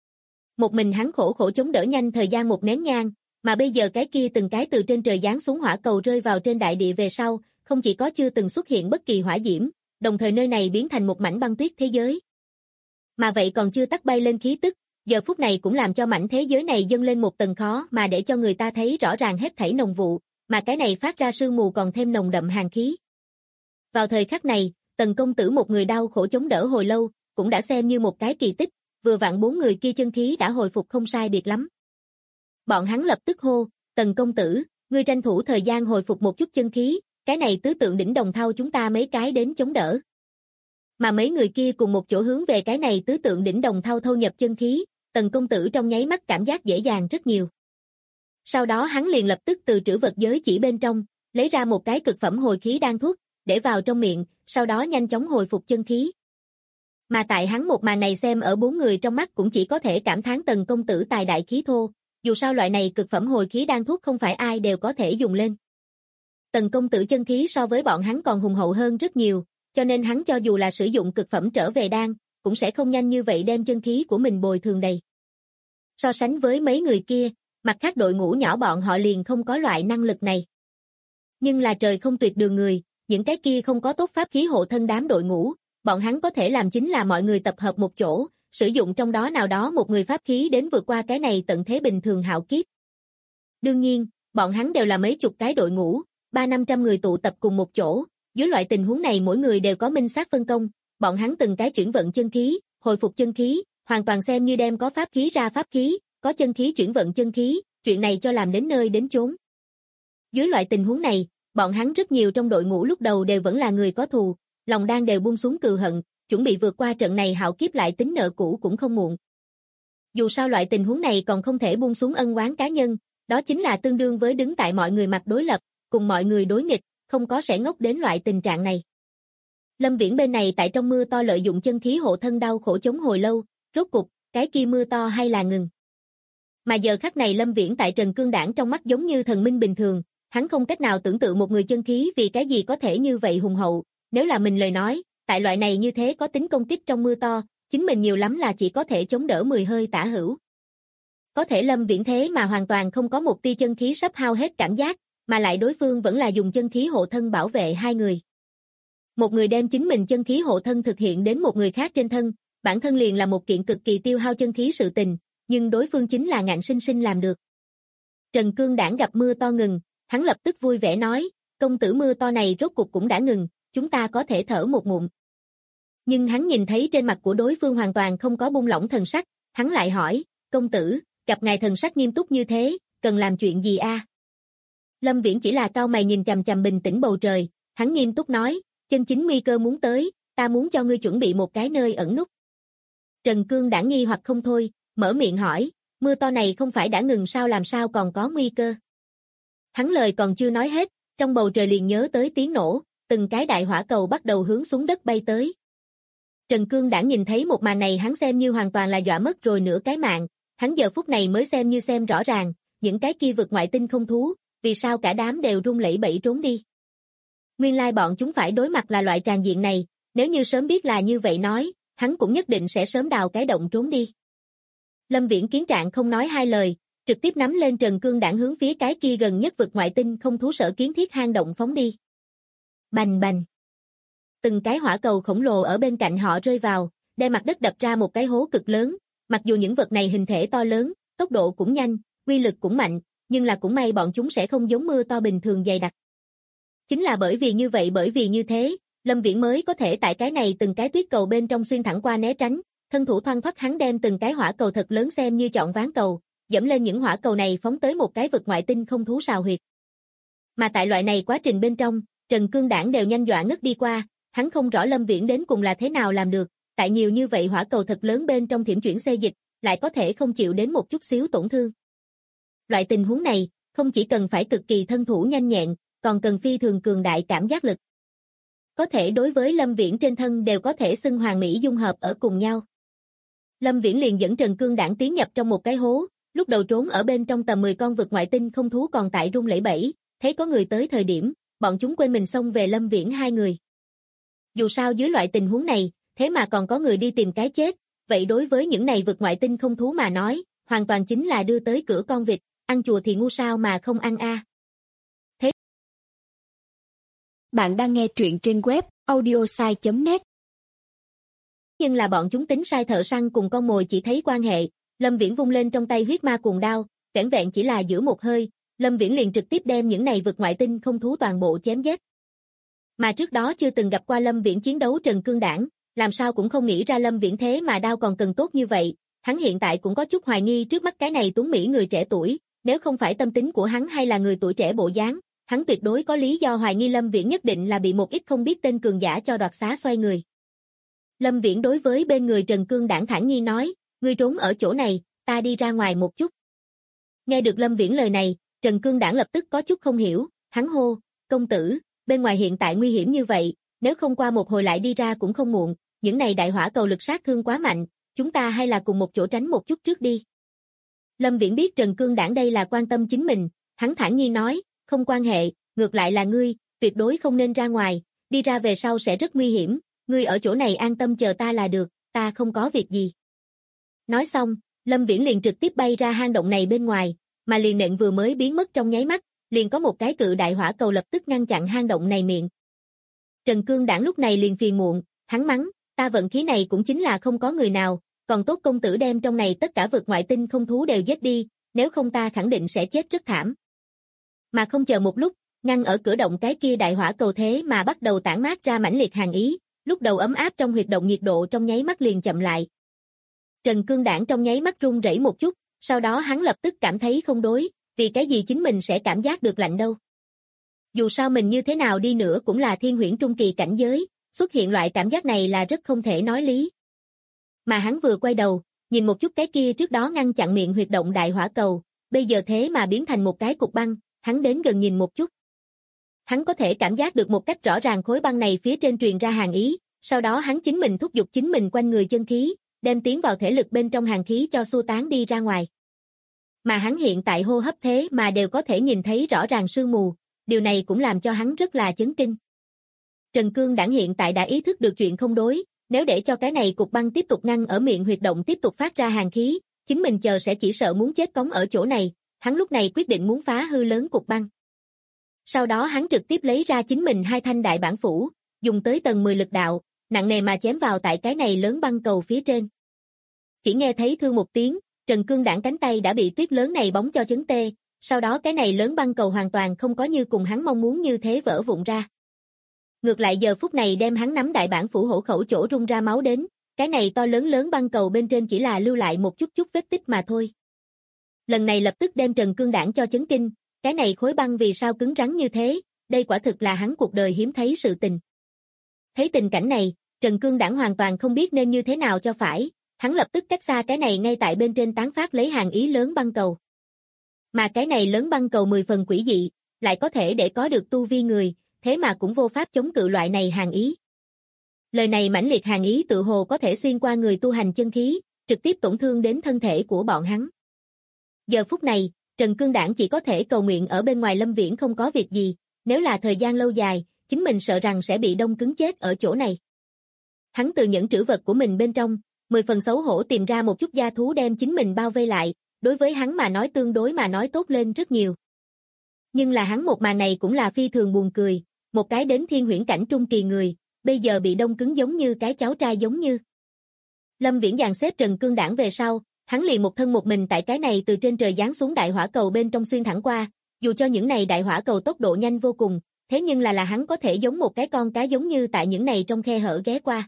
Một mình hắn khổ khổ chống đỡ nhanh thời gian một nén nhang, mà bây giờ cái kia từng cái từ trên trời giáng xuống hỏa cầu rơi vào trên đại địa về sau, không chỉ có chưa từng xuất hiện bất kỳ hỏa diễm, đồng thời nơi này biến thành một mảnh băng tuyết thế giới. Mà vậy còn chưa tắt bay lên khí tức, giờ phút này cũng làm cho mảnh thế giới này dâng lên một tầng khó mà để cho người ta thấy rõ ràng hết thảy nồng vụ, mà cái này phát ra sương mù còn thêm nồng đậm hàn khí. Vào thời khắc này, Tần công tử một người đau khổ chống đỡ hồi lâu, cũng đã xem như một cái kỳ tích, vừa vặn 4 người kia chân khí đã hồi phục không sai biệt lắm. Bọn hắn lập tức hô, Tần công tử, ngươi tranh thủ thời gian hồi phục một chút chân khí, cái này tứ tượng đỉnh đồng thau chúng ta mấy cái đến chống đỡ. Mà mấy người kia cùng một chỗ hướng về cái này tứ tượng đỉnh đồng thau thâu nhập chân khí, Tần công tử trong nháy mắt cảm giác dễ dàng rất nhiều. Sau đó hắn liền lập tức từ trữ vật giới chỉ bên trong, lấy ra một cái cực phẩm hồi khí đan thuốc, để vào trong miệng, sau đó nhanh chóng hồi phục chân khí. Mà tại hắn một màn này xem ở 4 người trong mắt cũng chỉ có thể cảm thán Tần công tử tài đại khí thô, dù sao loại này cực phẩm hồi khí đan thuốc không phải ai đều có thể dùng lên. Tần công tử chân khí so với bọn hắn còn hùng hậu hơn rất nhiều, cho nên hắn cho dù là sử dụng cực phẩm trở về đan, cũng sẽ không nhanh như vậy đem chân khí của mình bồi thường đầy. So sánh với mấy người kia, mặt khác đội ngũ nhỏ bọn họ liền không có loại năng lực này. Nhưng là trời không tuyệt đường người, những cái kia không có tốt pháp khí hộ thân đám đội ngũ, bọn hắn có thể làm chính là mọi người tập hợp một chỗ, sử dụng trong đó nào đó một người pháp khí đến vượt qua cái này tận thế bình thường hạo kiếp. Đương nhiên, bọn hắn đều là mấy chục cái đội ngũ, 300-500 người tụ tập cùng một chỗ, dưới loại tình huống này mỗi người đều có minh xác phân công, bọn hắn từng cái chuyển vận chân khí, hồi phục chân khí, hoàn toàn xem như đem có pháp khí ra pháp khí, có chân khí chuyển vận chân khí, chuyện này cho làm đến nơi đến chốn. Dưới loại tình huống này, bọn hắn rất nhiều trong đội ngũ lúc đầu đều vẫn là người có thù, lòng đang đều buông xuống cừu hận, chuẩn bị vượt qua trận này hạo kiếp lại tính nợ cũ cũng không muộn. Dù sao loại tình huống này còn không thể buông xuống ân oán cá nhân, đó chính là tương đương với đứng tại mọi người mặt đối lập, cùng mọi người đối nghịch, không có sẽ ngốc đến loại tình trạng này. Lâm Viễn bên này tại trong mưa to lợi dụng chân khí hộ thân đau khổ chống hồi lâu, rốt cục, cái kia mưa to hay là ngừng. Mà giờ khắc này Lâm Viễn tại Trần Cương Đảng trong mắt giống như thần minh bình thường, hắn không cách nào tưởng tượng một người chân khí vì cái gì có thể như vậy hùng hậu, nếu là mình lời nói, tại loại này như thế có tính công kích trong mưa to, chính mình nhiều lắm là chỉ có thể chống đỡ 10 hơi tả hữu. Có thể Lâm Viễn thế mà hoàn toàn không có một tia chân khí sắp hao hết cảm giác, mà lại đối phương vẫn là dùng chân khí hộ thân bảo vệ hai người. Một người đem chính mình chân khí hộ thân thực hiện đến một người khác trên thân, bản thân liền là một kiện cực kỳ tiêu hao chân khí sự tình, nhưng đối phương chính là ngạnh sinh sinh làm được. Trần Cương Đảng gặp mưa to ngừng, hắn lập tức vui vẻ nói, công tử mưa to này rốt cục cũng đã ngừng, chúng ta có thể thở một ngụm. Nhưng hắn nhìn thấy trên mặt của đối phương hoàn toàn không có buông lỏng thần sắc, hắn lại hỏi, công tử, gặp ngài thần sắc nghiêm túc như thế, cần làm chuyện gì a? Lâm Viễn chỉ là cau mày nhìn chằm chằm bình tĩnh bầu trời, hắn nghiêm túc nói, chân chính nguy cơ muốn tới, ta muốn cho ngươi chuẩn bị một cái nơi ẩn núp. Trần Cương đã nghi hoặc không thôi, mở miệng hỏi, mưa to này không phải đã ngừng sao, làm sao còn có nguy cơ? Hắn lời còn chưa nói hết, trong bầu trời liền nhớ tới tiếng nổ, từng cái đại hỏa cầu bắt đầu hướng xuống đất bay tới. Trần Cương đã nhìn thấy một màn này, hắn xem như hoàn toàn là dọa mất rồi nửa cái mạng, hắn giờ phút này mới xem như xem rõ ràng, những cái kia vực ngoại tinh không thú, vì sao cả đám đều run lẩy bẩy trốn đi. Nguyên lai bọn chúng phải đối mặt là loại tràn diện này, nếu như sớm biết là như vậy nói, hắn cũng nhất định sẽ sớm đào cái động trốn đi. Lâm Viễn kiến trạng không nói hai lời, trực tiếp nắm lên Trần Cương đạn hướng phía cái kia gần nhất vực ngoại tinh không thú sở kiến thiết hang động phóng đi. Bành bành. Từng cái hỏa cầu khổng lồ ở bên cạnh họ rơi vào, đem mặt đất đập ra một cái hố cực lớn, mặc dù những vật này hình thể to lớn, tốc độ cũng nhanh, uy lực cũng mạnh, nhưng là cũng may bọn chúng sẽ không giống mưa to bình thường dày đặc. Chính là bởi vì như thế, Lâm Viễn mới có thể tại cái này từng cái tuyết cầu bên trong xuyên thẳng qua né tránh, thân thủ thoăn thoắt hắn đem từng cái hỏa cầu thật lớn xem như chọn ván cầu, dẫm lên những hỏa cầu này phóng tới một cái vực ngoại tinh không thú sào huyệt. Mà tại loại này quá trình bên trong, Trần Cương đảng đều nhanh dọa ngất đi qua, hắn không rõ Lâm Viễn đến cùng là thế nào làm được, tại nhiều như vậy hỏa cầu thật lớn bên trong thiểm chuyển xê dịch, lại có thể không chịu đến một chút xíu tổn thương. Loại tình huống này, không chỉ cần phải cực kỳ thân thủ nhanh nhẹn, còn cần phi thường cường đại cảm giác lực. Có thể đối với Lâm Viễn trên thân đều có thể xưng hoàn mỹ dung hợp ở cùng nhau. Lâm Viễn liền dẫn Trần Cương đảng tiến nhập trong một cái hố, lúc đầu trốn ở bên trong tầm 10 con vực ngoại tinh không thú còn tại run lẩy bẩy, thấy có người tới thời điểm, bọn chúng quên mình xông về Lâm Viễn hai người. Dù sao dưới loại tình huống này, thế mà còn có người đi tìm cái chết, vậy đối với những này vực ngoại tinh không thú mà nói, hoàn toàn chính là đưa tới cửa con vịt, ăn chùa thì ngu sao mà không ăn a. Thế bạn đang nghe truyện trên web audiosai.net. Nhưng là bọn chúng tính sai thợ săn cùng con mồi chỉ thấy quan hệ, Lâm Viễn vung lên trong tay huyết ma cuồng đao, vẻn vẹn chỉ là giữ một hơi, Lâm Viễn liền trực tiếp đem những này vực ngoại tinh không thú toàn bộ chém giết. Mà trước đó chưa từng gặp qua Lâm Viễn chiến đấu Trần Cương đảng, làm sao cũng không nghĩ ra Lâm Viễn thế mà đao còn cần tốt như vậy, hắn hiện tại cũng có chút hoài nghi trước mắt cái này tuấn mỹ người trẻ tuổi, nếu không phải tâm tính của hắn hay là người tuổi trẻ bộ dáng, hắn tuyệt đối có lý do hoài nghi Lâm Viễn nhất định là bị một ít không biết tên cường giả cho đoạt xá xoay người. Lâm Viễn đối với bên người Trần Cương đảng thản nhiên nói, ngươi trốn ở chỗ này, ta đi ra ngoài một chút. Nghe được Lâm Viễn lời này, Trần Cương đảng lập tức có chút không hiểu, hắn hô, công tử, bên ngoài hiện tại nguy hiểm như vậy, nếu không qua một hồi lại đi ra cũng không muộn, những này đại hỏa cầu lực sát thương quá mạnh, chúng ta hay là cùng một chỗ tránh một chút trước đi. Lâm Viễn biết Trần Cương đảng đây là quan tâm chính mình, hắn thản nhiên nói, không quan hệ, ngược lại là ngươi, tuyệt đối không nên ra ngoài, đi ra về sau sẽ rất nguy hiểm, ngươi ở chỗ này an tâm chờ ta là được, ta không có việc gì. Nói xong, Lâm Viễn liền trực tiếp bay ra hang động này bên ngoài, mà liền nện vừa mới biến mất trong nháy mắt, liền có một cái cự đại hỏa cầu lập tức ngăn chặn hang động này miệng. Trần Cương đảng lúc này liền phiền muộn, hắn mắng, ta vận khí này cũng chính là không có người nào, còn tốt công tử đem trong này tất cả vực ngoại tinh không thú đều giết đi, nếu không ta khẳng định sẽ chết rất thảm. Mà không chờ một lúc, ngăn ở cửa động cái kia đại hỏa cầu thế mà bắt đầu tản mát ra mãnh liệt hàn ý, lúc đầu ấm áp trong huyệt động nhiệt độ trong nháy mắt liền chậm lại. Trần Cương đảng trong nháy mắt run rẩy một chút, sau đó hắn lập tức cảm thấy không đối, vì cái gì chính mình sẽ cảm giác được lạnh đâu. Dù sao mình như thế nào đi nữa cũng là thiên huyễn trung kỳ cảnh giới, xuất hiện loại cảm giác này là rất không thể nói lý. Mà hắn vừa quay đầu, nhìn một chút cái kia trước đó ngăn chặn miệng huyệt động đại hỏa cầu, bây giờ thế mà biến thành một cái cục băng, hắn đến gần nhìn một chút. Hắn có thể cảm giác được một cách rõ ràng khối băng này phía trên truyền ra hàn ý, sau đó hắn chính mình thúc giục chính mình quanh người chân khí, đem tiến vào thể lực bên trong hàn khí cho xua tán đi ra ngoài. Mà hắn hiện tại hô hấp thế mà đều có thể nhìn thấy rõ ràng sương mù, điều này cũng làm cho hắn rất là chấn kinh. Trần Cương đảng hiện tại đã ý thức được chuyện không đối, nếu để cho cái này cục băng tiếp tục ngăn ở miệng huyệt động tiếp tục phát ra hàn khí, chính mình chờ sẽ chỉ sợ muốn chết cống ở chỗ này, hắn lúc này quyết định muốn phá hư lớn cục băng. Sau đó hắn trực tiếp lấy ra chính mình hai thanh đại bản phủ, dùng tới tầng 10 lực đạo, nặng nề mà chém vào tại cái này lớn băng cầu phía trên. Chỉ nghe thấy thư một tiếng, Trần Cương đảng cánh tay đã bị tuyết lớn này bóng cho chấn tê, sau đó cái này lớn băng cầu hoàn toàn không có như cùng hắn mong muốn như thế vỡ vụn ra. Ngược lại giờ phút này đem hắn nắm đại bản phủ hổ khẩu chỗ rung ra máu đến, cái này to lớn lớn băng cầu bên trên chỉ là lưu lại một chút chút vết tích mà thôi. Lần này lập tức đem Trần Cương Đảng cho chấn kinh, cái này khối băng vì sao cứng rắn như thế, đây quả thực là hắn cuộc đời hiếm thấy sự tình. Thấy tình cảnh này, Trần Cương Đảng hoàn toàn không biết nên như thế nào cho phải, hắn lập tức cách xa cái này ngay tại bên trên tán phát lấy hàng ý lớn băng cầu. Mà cái này lớn băng cầu 10 phần quỷ dị, lại có thể để có được tu vi người, thế mà cũng vô pháp chống cự loại này hàng ý. Lời này mãnh liệt hàng ý tự hồ có thể xuyên qua người tu hành chân khí, trực tiếp tổn thương đến thân thể của bọn hắn. Giờ phút này, Trần Cương Đảng chỉ có thể cầu nguyện ở bên ngoài Lâm Viễn không có việc gì, nếu là thời gian lâu dài, chính mình sợ rằng sẽ bị đông cứng chết ở chỗ này. Hắn từ những trữ vật của mình bên trong, 10 phần xấu hổ tìm ra một chút gia thú đem chính mình bao vây lại, đối với hắn mà nói tương đối mà nói tốt lên rất nhiều. Nhưng là hắn một màn này cũng là phi thường buồn cười, một cái đến thiên huyễn cảnh trung kỳ người, bây giờ bị đông cứng giống như cái cháu trai giống như. Lâm Viễn dàn xếp Trần Cương Đảng về sau, hắn liền một thân một mình tại cái này từ trên trời giáng xuống đại hỏa cầu bên trong xuyên thẳng qua, dù cho những này đại hỏa cầu tốc độ nhanh vô cùng, thế nhưng là hắn có thể giống một cái con cá giống như tại những này trong khe hở ghé qua.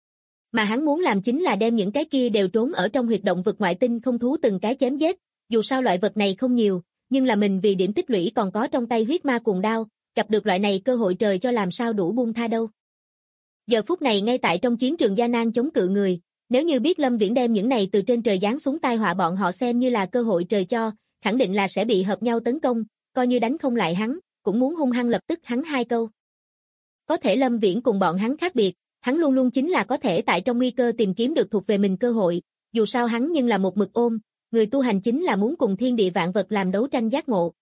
Mà hắn muốn làm chính là đem những cái kia đều trốn ở trong huyệt động vực ngoại tinh không thú từng cái chém giết, dù sao loại vật này không nhiều, nhưng là mình vì điểm tích lũy còn có trong tay huyết ma cuồng đao, gặp được loại này cơ hội trời cho làm sao đủ buông tha đâu. Giờ phút này ngay tại trong chiến trường gian nan chống cự người, nếu như biết Lâm Viễn đem những này từ trên trời giáng xuống tai họa bọn họ xem như là cơ hội trời cho, khẳng định là sẽ bị hợp nhau tấn công, coi như đánh không lại hắn, cũng muốn hung hăng lập tức hắn hai câu. Có thể Lâm Viễn cùng bọn hắn khác biệt, hắn luôn luôn chính là có thể tại trong nguy cơ tìm kiếm được thuộc về mình cơ hội, dù sao hắn nhưng là một mực ôm, người tu hành chính là muốn cùng thiên địa vạn vật làm đấu tranh giác ngộ.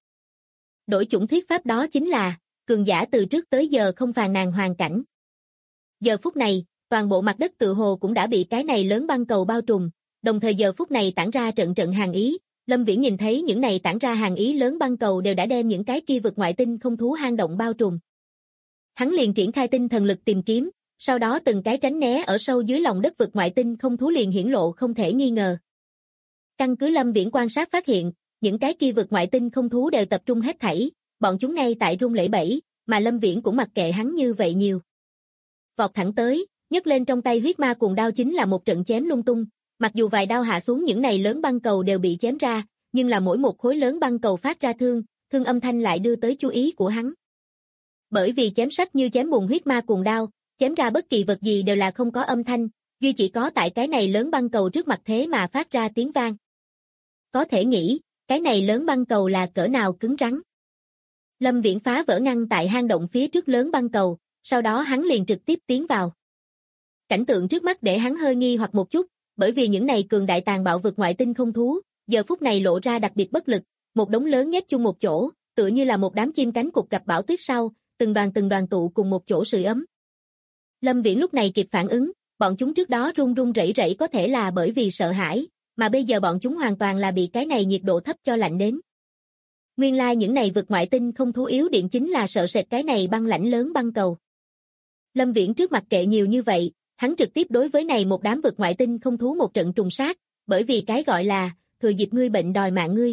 Đổi chủng thuyết pháp đó chính là, cường giả từ trước tới giờ không phàn nàn hoàn cảnh. Giờ phút này, toàn bộ mặt đất tự hồ cũng đã bị cái này lớn băng cầu bao trùm, đồng thời giờ phút này tản ra trận trận hàng ý, Lâm Viễn nhìn thấy những này tản ra hàng ý lớn băng cầu đều đã đem những cái kia vực ngoại tinh không thú hang động bao trùm. Hắn liền triển khai tinh thần lực tìm kiếm, sau đó từng cái tránh né ở sâu dưới lòng đất vực ngoại tinh không thú liền hiển lộ không thể nghi ngờ. Căn cứ Lâm Viễn quan sát phát hiện, những cái kia vực ngoại tinh không thú đều tập trung hết thảy, bọn chúng ngay tại rung lẩy bẩy, mà Lâm Viễn cũng mặc kệ hắn như vậy nhiều. Vọt thẳng tới, nhấc lên trong tay huyết ma cuồng đao chính là một trận chém lung tung, mặc dù vài đao hạ xuống những này lớn băng cầu đều bị chém ra, nhưng là mỗi một khối lớn băng cầu phát ra thương âm thanh lại đưa tới chú ý của hắn. Bởi vì chém sách như chém bùn huyết ma cuồng đao, chém ra bất kỳ vật gì đều là không có âm thanh, duy chỉ có tại cái này lớn băng cầu trước mặt thế mà phát ra tiếng vang. Có thể nghĩ, cái này lớn băng cầu là cỡ nào cứng rắn. Lâm Viễn phá vỡ ngăn tại hang động phía trước lớn băng cầu, sau đó hắn liền trực tiếp tiến vào. Cảnh tượng trước mắt để hắn hơi nghi hoặc một chút, bởi vì những này cường đại tàn bạo vực ngoại tinh không thú, giờ phút này lộ ra đặc biệt bất lực, một đống lớn nhét chung một chỗ, tựa như là một đám chim cánh cụt gặp bão tuyết sau, từng đoàn tụ cùng một chỗ sưởi ấm. Lâm Viễn lúc này kịp phản ứng, bọn chúng trước đó run run rẩy rẩy có thể là bởi vì sợ hãi, mà bây giờ bọn chúng hoàn toàn là bị cái này nhiệt độ thấp cho lạnh đến. Nguyên lai những này vực ngoại tinh không thú yếu điện chính là sợ sệt cái này băng lãnh lớn băng cầu. Lâm Viễn trước mặt kệ nhiều như vậy, hắn trực tiếp đối với này một đám vực ngoại tinh không thú một trận trùng sát, bởi vì cái gọi là thừa dịp ngươi bệnh đòi mạng ngươi.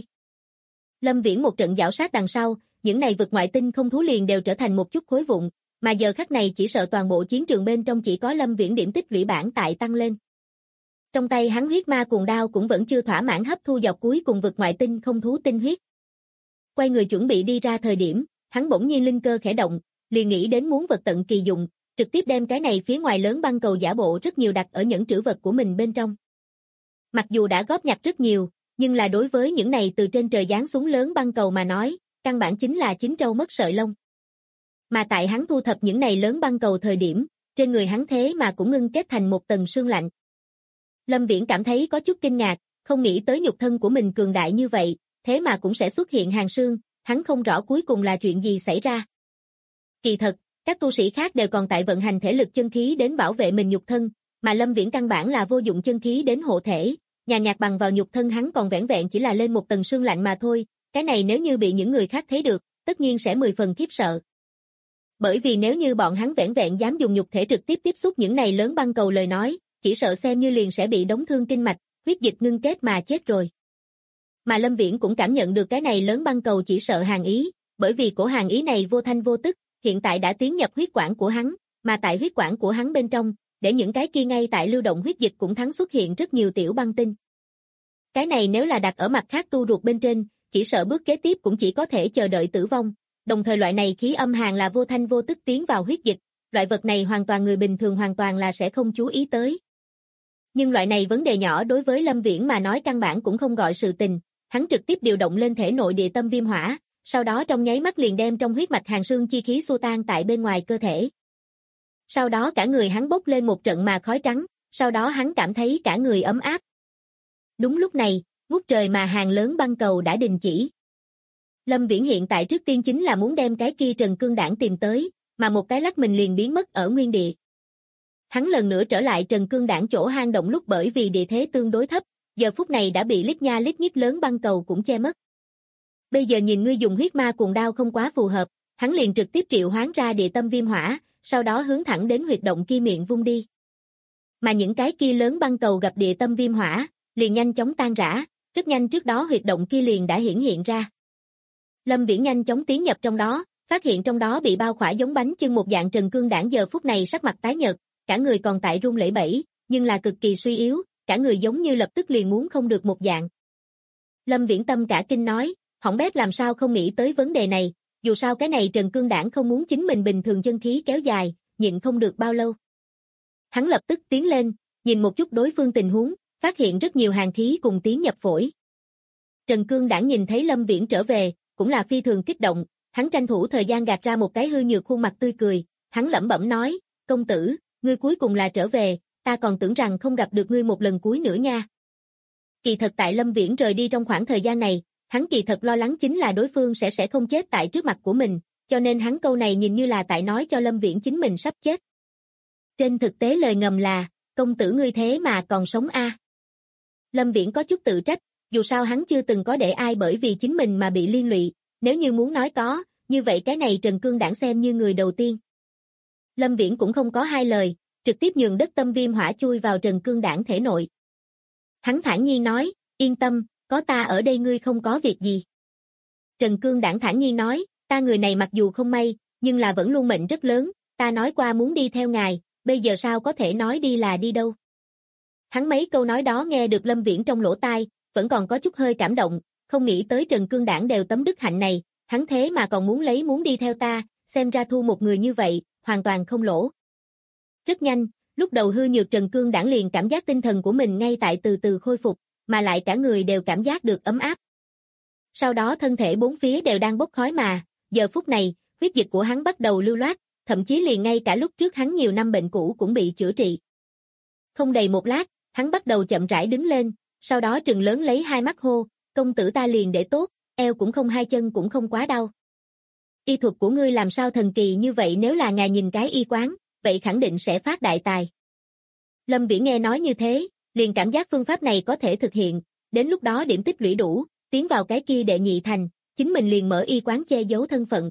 Lâm Viễn một trận giảo sát đằng sau, những này vực ngoại tinh không thú liền đều trở thành một chút khối vụn, mà giờ khắc này chỉ sợ toàn bộ chiến trường bên trong chỉ có Lâm Viễn điểm tích lũy bảng tại tăng lên. Trong tay hắn huyết ma cuồng đao cũng vẫn chưa thỏa mãn hấp thu dọc cuối cùng vực ngoại tinh không thú tinh huyết. Quay người chuẩn bị đi ra thời điểm, hắn bỗng nhiên linh cơ khẽ động, liền nghĩ đến muốn vật tận kỳ dụng, trực tiếp đem cái này phía ngoài lớn băng cầu giả bộ rất nhiều đặt ở những trữ vật của mình bên trong. Mặc dù đã góp nhặt rất nhiều, nhưng là đối với những này từ trên trời giáng xuống lớn băng cầu mà nói, căn bản chính là chín trâu mất sợi lông. Mà tại hắn thu thập những này lớn băng cầu thời điểm, trên người hắn thế mà cũng ngưng kết thành một tầng sương lạnh. Lâm Viễn cảm thấy có chút kinh ngạc, không nghĩ tới nhục thân của mình cường đại như vậy, thế mà cũng sẽ xuất hiện hàng sương, hắn không rõ cuối cùng là chuyện gì xảy ra. Kỳ thật, các tu sĩ khác đều còn tại vận hành thể lực chân khí đến bảo vệ mình nhục thân, mà Lâm Viễn căn bản là vô dụng chân khí đến hộ thể, nhàn nhạt bằng vào nhục thân hắn còn vẻn vẹn chỉ là lên một tầng sương lạnh mà thôi, cái này nếu như bị những người khác thấy được, tất nhiên sẽ 10 phần khiếp sợ. Bởi vì nếu như bọn hắn vẻn vẹn dám dùng nhục thể trực tiếp tiếp xúc những này lớn băng cầu lời nói, chỉ sợ xem như liền sẽ bị đóng thương kinh mạch, huyết dịch ngưng kết mà chết rồi. Mà Lâm Viễn cũng cảm nhận được cái này lớn băng cầu chỉ sợ hàn ý, bởi vì cổ hàn ý này vô thanh vô tức, hiện tại đã tiến nhập huyết quản của hắn, mà tại huyết quản của hắn bên trong, để những cái kia ngay tại lưu động huyết dịch cũng thắng xuất hiện rất nhiều tiểu băng tinh. Cái này nếu là đặt ở mặt khác tu ruột bên trên, chỉ sợ bước kế tiếp cũng chỉ có thể chờ đợi tử vong. Đồng thời loại này khí âm hàn là vô thanh vô tức tiến vào huyết dịch, loại vật này hoàn toàn người bình thường hoàn toàn là sẽ không chú ý tới. Nhưng loại này vấn đề nhỏ đối với Lâm Viễn mà nói căn bản cũng không gọi sự tình, hắn trực tiếp điều động lên thể nội địa tâm viêm hỏa, sau đó trong nháy mắt liền đem trong huyết mạch hàn xương chi khí xua tan tại bên ngoài cơ thể. Sau đó cả người hắn bốc lên một trận mà khói trắng, sau đó hắn cảm thấy cả người ấm áp. Đúng lúc này, ngút trời mà hàng lớn băng cầu đã đình chỉ. Lâm Viễn hiện tại trước tiên chính là muốn đem cái kia Trần Cương Đảng tìm tới, mà một cái lắc mình liền biến mất ở nguyên địa. Hắn lần nữa trở lại Trần Cương Đảng chỗ hang động lúc bởi vì địa thế tương đối thấp, giờ phút này đã bị lít nha lít nhít lớn băng cầu cũng che mất. Bây giờ nhìn ngươi dùng huyết ma cuồng đao không quá phù hợp, hắn liền trực tiếp triệu hoán ra địa tâm viêm hỏa, sau đó hướng thẳng đến huyệt động kia miệng vung đi. Mà những cái kia lớn băng cầu gặp địa tâm viêm hỏa, liền nhanh chóng tan rã, rất nhanh trước đó huyệt động kia liền đã hiển hiện ra. Lâm Viễn nhanh chóng tiến nhập trong đó, phát hiện trong đó bị bao khỏa giống bánh chưng một dạng Trần Cương Đảng giờ phút này sắc mặt tái nhợt, cả người còn tại run lẩy bẩy, nhưng là cực kỳ suy yếu, cả người giống như lập tức liền muốn không được một dạng. Lâm Viễn tâm cả kinh nói, hỏng bét làm sao không nghĩ tới vấn đề này, dù sao cái này Trần Cương Đảng không muốn chính mình bình thường chân khí kéo dài, nhịn không được bao lâu. Hắn lập tức tiến lên, nhìn một chút đối phương tình huống, phát hiện rất nhiều hàn khí cùng tiến nhập phổi. Trần Cương Đảng nhìn thấy Lâm Viễn trở về, cũng là phi thường kích động, hắn tranh thủ thời gian gạt ra một cái hư nhược khuôn mặt tươi cười, hắn lẩm bẩm nói, công tử, ngươi cuối cùng là trở về, ta còn tưởng rằng không gặp được ngươi một lần cuối nữa nha. Kỳ thật tại Lâm Viễn rời đi trong khoảng thời gian này, hắn kỳ thật lo lắng chính là đối phương sẽ không chết tại trước mặt của mình, cho nên hắn câu này nhìn như là tại nói cho Lâm Viễn chính mình sắp chết. Trên thực tế lời ngầm là, công tử ngươi thế mà còn sống a. Lâm Viễn có chút tự trách, dù sao hắn chưa từng có để ai bởi vì chính mình mà bị liên lụy, nếu như muốn nói có, như vậy cái này Trần Cương Đảng xem như người đầu tiên. Lâm Viễn cũng không có hai lời, trực tiếp nhường đất tâm viêm hỏa chui vào Trần Cương Đảng thể nội. Hắn thản nhiên nói, yên tâm, có ta ở đây ngươi không có việc gì. Trần Cương Đảng thản nhiên nói, ta người này mặc dù không may, nhưng là vẫn luôn mệnh rất lớn, ta nói qua muốn đi theo ngài, bây giờ sao có thể nói đi là đi đâu. Hắn mấy câu nói đó nghe được Lâm Viễn trong lỗ tai, vẫn còn có chút hơi cảm động, không nghĩ tới Trần Cương Đảng đều tấm đức hạnh này, hắn thế mà còn muốn đi theo ta, xem ra thu một người như vậy, hoàn toàn không lỗ. Rất nhanh, lúc đầu hư nhược Trần Cương Đảng liền cảm giác tinh thần của mình ngay tại từ từ khôi phục, mà lại cả người đều cảm giác được ấm áp. Sau đó thân thể bốn phía đều đang bốc khói mà, giờ phút này, huyết dịch của hắn bắt đầu lưu loát, thậm chí liền ngay cả lúc trước hắn nhiều năm bệnh cũ cũng bị chữa trị. Không đầy một lát, hắn bắt đầu chậm rãi đứng lên, sau đó trừng lớn lấy hai mắt hô, công tử ta liền để tốt, eo cũng không hai chân cũng không quá đau. Y thuật của ngươi làm sao thần kỳ như vậy, nếu là ngài nhìn cái y quán, vậy khẳng định sẽ phát đại tài. Lâm Viễn nghe nói như thế, liền cảm giác phương pháp này có thể thực hiện, đến lúc đó điểm tích lũy đủ, tiến vào cái kia đệ nhị thành, chính mình liền mở y quán che giấu thân phận.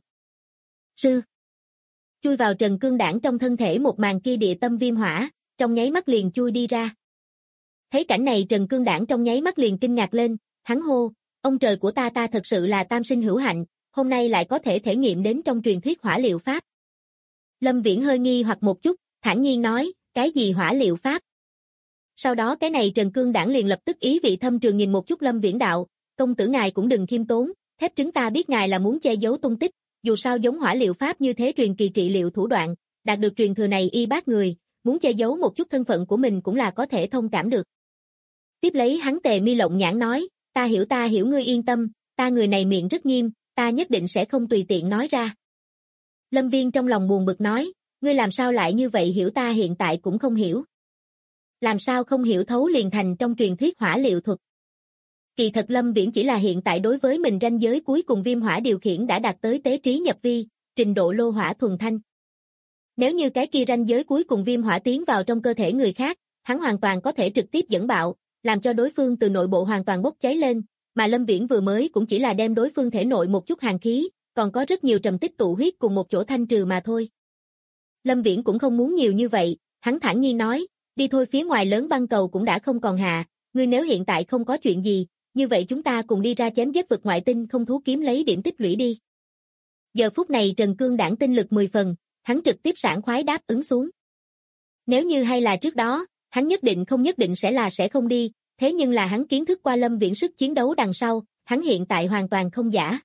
Sư chui vào Trần Cương Đảng trong thân thể một màn kia địa tâm viêm hỏa, trong nháy mắt liền chui đi ra. Thấy cảnh này Trần Cương Đảng trong nháy mắt liền kinh ngạc lên, hắn hô, ông trời của ta thật sự là tam sinh hữu hạnh, hôm nay lại có thể thể nghiệm đến trong truyền thuyết hỏa liệu pháp. Lâm Viễn hơi nghi hoặc một chút, thản nhiên nói, cái gì hỏa liệu pháp? Sau đó cái này Trần Cương Đảng liền lập tức ý vị thâm trường nhìn một chút Lâm Viễn đạo, công tử ngài cũng đừng khiêm tốn, thép trứng ta biết ngài là muốn che giấu tung tích, dù sao giống hỏa liệu pháp như thế truyền kỳ trị liệu thủ đoạn, đạt được truyền thừa này y bác người, muốn che giấu một chút thân phận của mình cũng là có thể thông cảm được. Tiếp lấy hắn tề mi lộng nhãn nói, ta hiểu ngươi yên tâm, ta người này miệng rất nghiêm, ta nhất định sẽ không tùy tiện nói ra. Lâm Viên trong lòng buồn bực nói, ngươi làm sao lại như vậy, hiểu ta hiện tại cũng không hiểu. Làm sao không hiểu thấu liền thành trong truyền thuyết hỏa liệu thuật. Kỳ thật Lâm Viễn chỉ là hiện tại đối với mình ranh giới cuối cùng viêm hỏa điều khiển đã đạt tới tế trí nhập vi, trình độ lô hỏa thuần thanh. Nếu như cái kia ranh giới cuối cùng viêm hỏa tiến vào trong cơ thể người khác, hắn hoàn toàn có thể trực tiếp dẫn bạo, làm cho đối phương từ nội bộ hoàn toàn bốc cháy lên, mà Lâm Viễn vừa mới cũng chỉ là đem đối phương thể nội một chút hàn khí, còn có rất nhiều trầm tích tụ huyết cùng một chỗ thanh trừ mà thôi. Lâm Viễn cũng không muốn nhiều như vậy, hắn thản nhiên nói, đi thôi, phía ngoài lớn băng cầu cũng đã không còn hạ, ngươi nếu hiện tại không có chuyện gì, như vậy chúng ta cùng đi ra chém giết vực ngoại tinh không thú kiếm lấy điểm tích lũy đi. Giờ phút này Trần Cương Đảng tinh lực 10 phần, hắn trực tiếp sảng khoái đáp ứng xuống. Nếu như hay là trước đó, hắn nhất định sẽ không đi, thế nhưng là hắn kiến thức qua Lâm Viễn sức chiến đấu đằng sau, hắn hiện tại hoàn toàn không giả.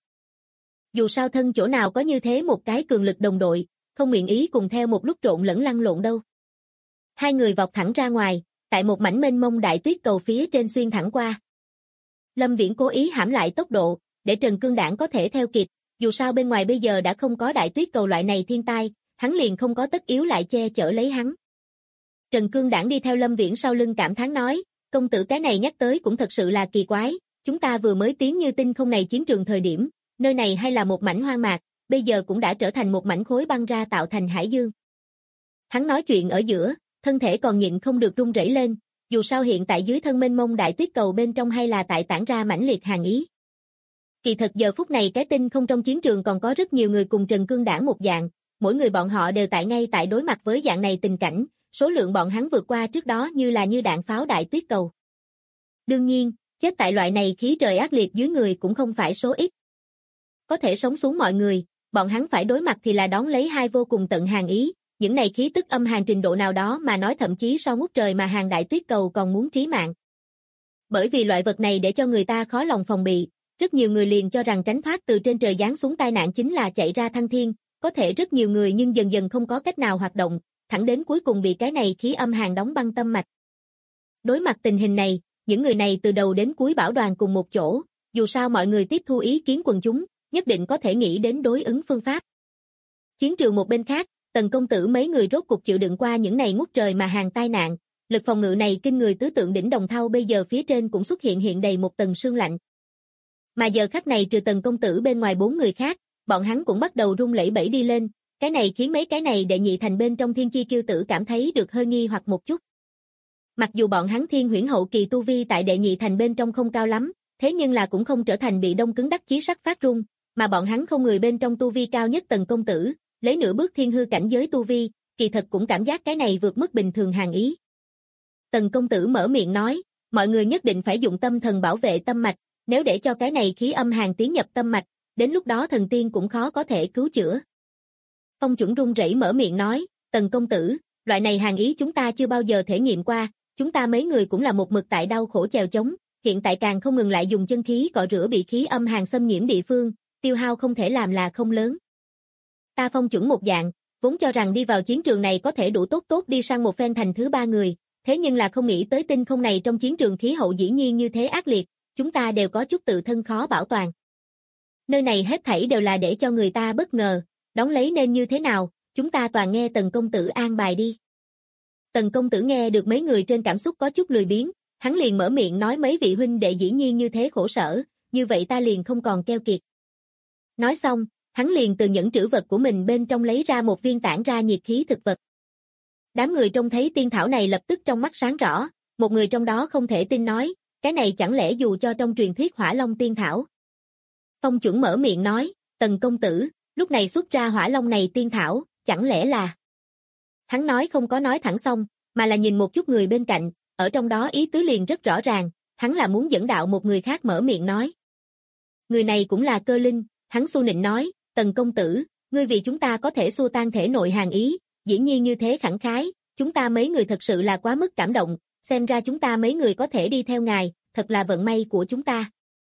Dù sao thân chỗ nào có như thế một cái cường lực đồng đội, không nguyện ý cùng theo một lúc trộn lẫn lăn lộn đâu. Hai người vọt thẳng ra ngoài, tại một mảnh mênh mông đại tuyết cầu phía trên xuyên thẳng qua. Lâm Viễn cố ý hãm lại tốc độ, để Trần Cương Đảng có thể theo kịp, dù sao bên ngoài bây giờ đã không có đại tuyết cầu loại này thiên tai, hắn liền không có tất yếu lại che chở lấy hắn. Trần Cương Đảng đi theo Lâm Viễn sau lưng cảm thán nói, công tử cái này nhắc tới cũng thật sự là kỳ quái, chúng ta vừa mới tiến như tinh không này chiến trường thời điểm, nơi này hay là một mảnh hoang mạc, bây giờ cũng đã trở thành một mảnh khối băng ra tạo thành hải dương. Hắn nói chuyện ở giữa, thân thể còn nhịn không được run rẩy lên, dù sao hiện tại dưới thân mênh mông đại tuyết cầu bên trong hay là tại tản ra mãnh liệt hàn ý. Kỳ thật giờ phút này cái tinh không trong chiến trường còn có rất nhiều người cùng Trần Cương Đảng một dạng, mỗi người bọn họ đều ngay tại đối mặt với dạng này tình cảnh, số lượng bọn hắn vượt qua trước đó như đạn pháo đại tuyết cầu. Đương nhiên, chết tại loại này khí trời ác liệt dưới người cũng không phải số ít. Có thể sống xuống mọi người, bọn hắn phải đối mặt thì là đón lấy hai vô cùng tận hàn ý, những này khí tức âm hàn trình độ nào đó mà nói thậm chí so ngút trời mà hàng đại tuyết cầu còn muốn trí mạng. Bởi vì loại vật này để cho người ta khó lòng phòng bị, rất nhiều người liền cho rằng tránh thoát từ trên trời giáng xuống tai nạn chính là chạy ra thăng thiên, có thể rất nhiều người nhưng dần dần không có cách nào hoạt động, thẳng đến cuối cùng bị cái này khí âm hàn đóng băng tâm mạch. Đối mặt tình hình này, những người này từ đầu đến cuối bảo đoàn cùng một chỗ, dù sao mọi người tiếp thu ý kiến quần chúng, nhất định có thể nghĩ đến đối ứng phương pháp. Chiến trường một bên khác, Tần công tử mấy người rốt cuộc chịu đựng qua những này ngút trời mà hàng tai nạn, lực phòng ngự này kinh người tứ tượng đỉnh đồng thau bây giờ phía trên cũng xuất hiện đầy một tầng sương lạnh. Mà giờ khắc này trừ Tần công tử bên ngoài 4 người khác, bọn hắn cũng bắt đầu run lẩy bẩy đi lên, cái này khiến mấy cái này đệ nhị thành bên trong thiên chi kiêu tử cảm thấy được hơi nghi hoặc một chút. Mặc dù bọn hắn thiên huyễn hậu kỳ tu vi tại đệ nhị thành bên trong không cao lắm, thế nhưng là cũng không trở thành bị đông cứng đắc chí sắc phát run, mà bọn hắn không người bên trong tu vi cao nhất Tần công tử, lấy nửa bước thiên hư cảnh giới tu vi, kỳ thật cũng cảm giác cái này vượt mức bình thường hàn ý. Tần công tử mở miệng nói, mọi người nhất định phải dụng tâm thần bảo vệ tâm mạch, nếu để cho cái này khí âm hàn tiến nhập tâm mạch, đến lúc đó thần tiên cũng khó có thể cứu chữa. Phong Chuẩn run rẩy mở miệng nói, Tần công tử, loại này hàn ý chúng ta chưa bao giờ thể nghiệm qua, chúng ta mấy người cũng là một mực tại đau khổ chèo chống, hiện tại càng không ngừng lại dùng chân khí cọ rửa bị khí âm hàn xâm nhiễm địa phương, tiêu hao không thể làm là không lớn. Ta Phong Chuẩn một dạng, vốn cho rằng đi vào chiến trường này có thể đủ tốt đi săn một phen thành thứ 3 người, thế nhưng là không nghĩ tới tinh không này trong chiến trường khí hậu dĩ nhiên như thế ác liệt, chúng ta đều có chút tự thân khó bảo toàn. Nơi này hết thảy đều là để cho người ta bất ngờ, đón lấy nên như thế nào, chúng ta toàn nghe Tần công tử an bài đi. Tần công tử nghe được mấy người trên cảm xúc có chút lười biếng, hắn liền mở miệng nói mấy vị huynh đệ dĩ nhiên như thế khổ sở, như vậy ta liền không còn keo kiệt. Nói xong, hắn liền từ nhẫn trữ vật của mình bên trong lấy ra một viên tản ra nhiệt khí thực vật. Đám người trông thấy tiên thảo này lập tức trong mắt sáng rõ, một người trong đó không thể tin nói, cái này chẳng lẽ dù cho trong truyền thuyết Hỏa Long tiên thảo. Phong Chuẩn mở miệng nói, Tần công tử, lúc này xuất ra Hỏa Long này tiên thảo, chẳng lẽ là... Hắn nói không có nói thẳng xong, mà là nhìn một chút người bên cạnh, ở trong đó ý tứ liền rất rõ ràng, hắn là muốn dẫn đạo một người khác mở miệng nói. Người này cũng là Cơ Linh, hắn xu nịnh nói, Tần công tử, ngươi vì chúng ta có thể xua tan thể nội hàn ý, dĩ nhiên như thế khẳng khái, chúng ta mấy người thật sự là quá mức cảm động, xem ra chúng ta mấy người có thể đi theo ngài, thật là vận may của chúng ta.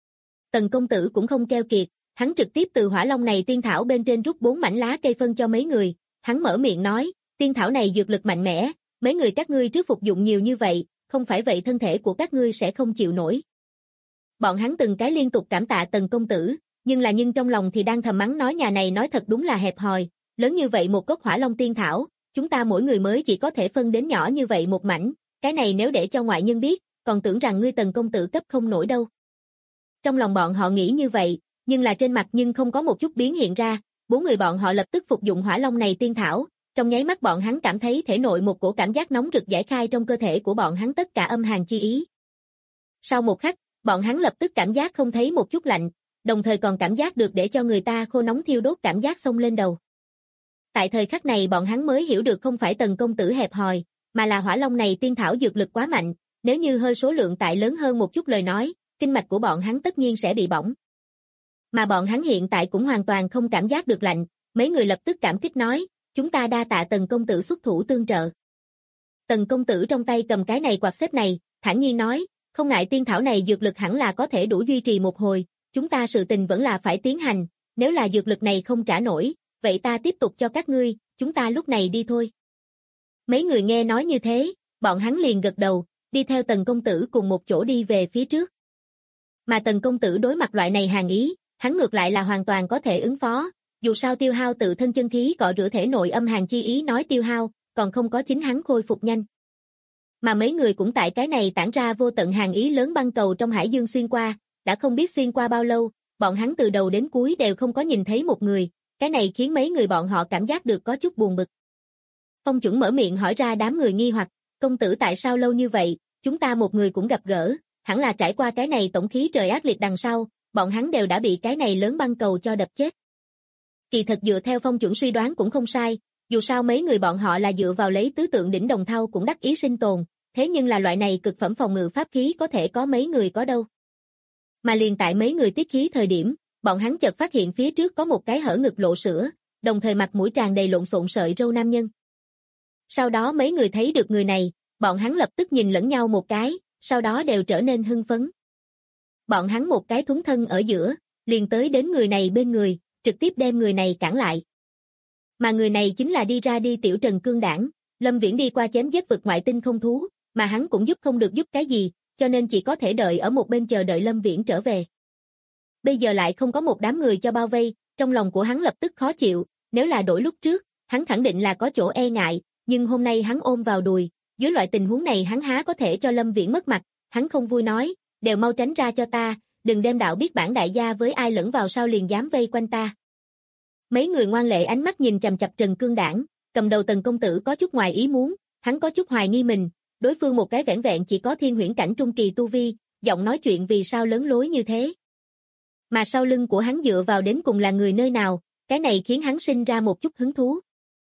Tần công tử cũng không keo kiệt, hắn trực tiếp từ Hỏa Long này tiên thảo bên trên rút 4 mảnh lá cây phân cho mấy người, hắn mở miệng nói, tiên thảo này dược lực mạnh mẽ, mấy người các ngươi trước phục dụng nhiều như vậy, không phải vậy thân thể của các ngươi sẽ không chịu nổi. Bọn hắn từng cái liên tục cảm tạ Tần công tử, nhưng trong lòng thì đang thầm mắng nói nhà này nói thật đúng là hẹp hòi, lớn như vậy một cốc Hỏa Long tiên thảo, chúng ta mỗi người mới chỉ có thể phân đến nhỏ như vậy một mảnh, cái này nếu để cho ngoại nhân biết, còn tưởng rằng ngươi Tần công tử cấp không nổi đâu. Trong lòng bọn họ nghĩ như vậy, nhưng là trên mặt nhưng không có một chút biến hiện ra, 4 người bọn họ lập tức phục dụng Hỏa Long này tiên thảo, trong nháy mắt bọn hắn cảm thấy thể nội một cổ cảm giác nóng rực giải khai trong cơ thể của bọn hắn tất cả âm hàn chi ý. Sau một khắc, bọn hắn lập tức cảm giác không thấy một chút lạnh, đồng thời còn cảm giác được để cho người ta khô nóng thiêu đốt cảm giác xông lên đầu. Tại thời khắc này bọn hắn mới hiểu được không phải Tần công tử hẹp hòi, mà là Hỏa Long này tiên thảo dược lực quá mạnh, nếu như hơi số lượng tại lớn hơn một chút lời nói, kinh mạch của bọn hắn tất nhiên sẽ bị bỏng. Mà bọn hắn hiện tại cũng hoàn toàn không cảm giác được lạnh, mấy người lập tức cảm kích nói, chúng ta đa tạ Tần công tử xuất thủ tương trợ. Tần công tử trong tay cầm cái này quạt xếp này, thản nhiên nói, Không ngại tiên thảo này dược lực hẳn là có thể đủ duy trì một hồi, chúng ta sự tình vẫn là phải tiến hành, nếu là dược lực này không trả nổi, vậy ta tiếp tục cho các ngươi, chúng ta lúc này đi thôi. Mấy người nghe nói như thế, bọn hắn liền gật đầu, đi theo Tần công tử cùng một chỗ đi về phía trước. Mà Tần công tử đối mặt loại này hàng ý, hắn ngược lại là hoàn toàn có thể ứng phó, dù sao tiêu hao tự thân chân khí cọ rửa thể nội âm hàn chi ý nói tiêu hao, còn không có chính hắn khôi phục nhanh. Mà mấy người cũng tại cái này tản ra vô tận hàng ý lớn băng cầu trong hải dương xuyên qua, đã không biết xuyên qua bao lâu, bọn hắn từ đầu đến cuối đều không có nhìn thấy một người, cái này khiến mấy người bọn họ cảm giác được có chút buồn bực. Phong chuẩn mở miệng hỏi ra đám người nghi hoặc, công tử tại sao lâu như vậy, chúng ta một người cũng gặp gỡ, hẳn là trải qua cái này tổng khí trời ác liệt đằng sau, bọn hắn đều đã bị cái này lớn băng cầu cho đập chết. Kỳ thật dựa theo phong chuẩn suy đoán cũng không sai, dù sao mấy người bọn họ là dựa vào lấy tứ tượng đỉnh đồng thau cũng đắc ý sinh tồn, thế nhưng là loại này cực phẩm phòng ngự pháp khí có thể có mấy người có đâu. Mà liền tại mấy người tiết khí thời điểm, bọn hắn chợt phát hiện phía trước có một cái hở ngực lộ sữa, đồng thời mặt mũi tràn đầy lộn xộn sợi râu nam nhân. Sau đó mấy người thấy được người này, bọn hắn lập tức nhìn lẫn nhau một cái, sau đó đều trở nên hưng phấn. Bọn hắn một cái thuấn thân ở giữa, liền tới đến người này bên người, trực tiếp đem người này cản lại. Mà người này chính là đi ra đi tiểu Trần Cương Đảng, Lâm Viễn đi qua chém giết vực ngoại tinh không thú, mà hắn cũng giúp không được giúp cái gì, cho nên chỉ có thể đợi ở một bên chờ đợi Lâm Viễn trở về. Bây giờ lại không có một đám người cho bao vây, trong lòng của hắn lập tức khó chịu, nếu là đổi lúc trước, hắn khẳng định là có chỗ e ngại, nhưng hôm nay hắn ôm vào đùi, dưới loại tình huống này hắn há có thể cho Lâm Viễn mất mặt, hắn không vui nói, đều mau tránh ra cho ta, đừng đem đạo biết bản đại gia với ai lẫn vào sao liền dám vây quanh ta. Mấy người ngoan lệ ánh mắt nhìn chằm chằm Trần Cương Đảng, cầm đầu Tần công tử có chút ngoài ý muốn, hắn có chút hoài nghi mình, đối phương một cái vẻn vẹn chỉ có thiên huyễn cảnh trung kỳ tu vi, giọng nói chuyện vì sao lớn lối như thế. Mà sau lưng của hắn dựa vào đến cùng là người nơi nào, cái này khiến hắn sinh ra một chút hứng thú.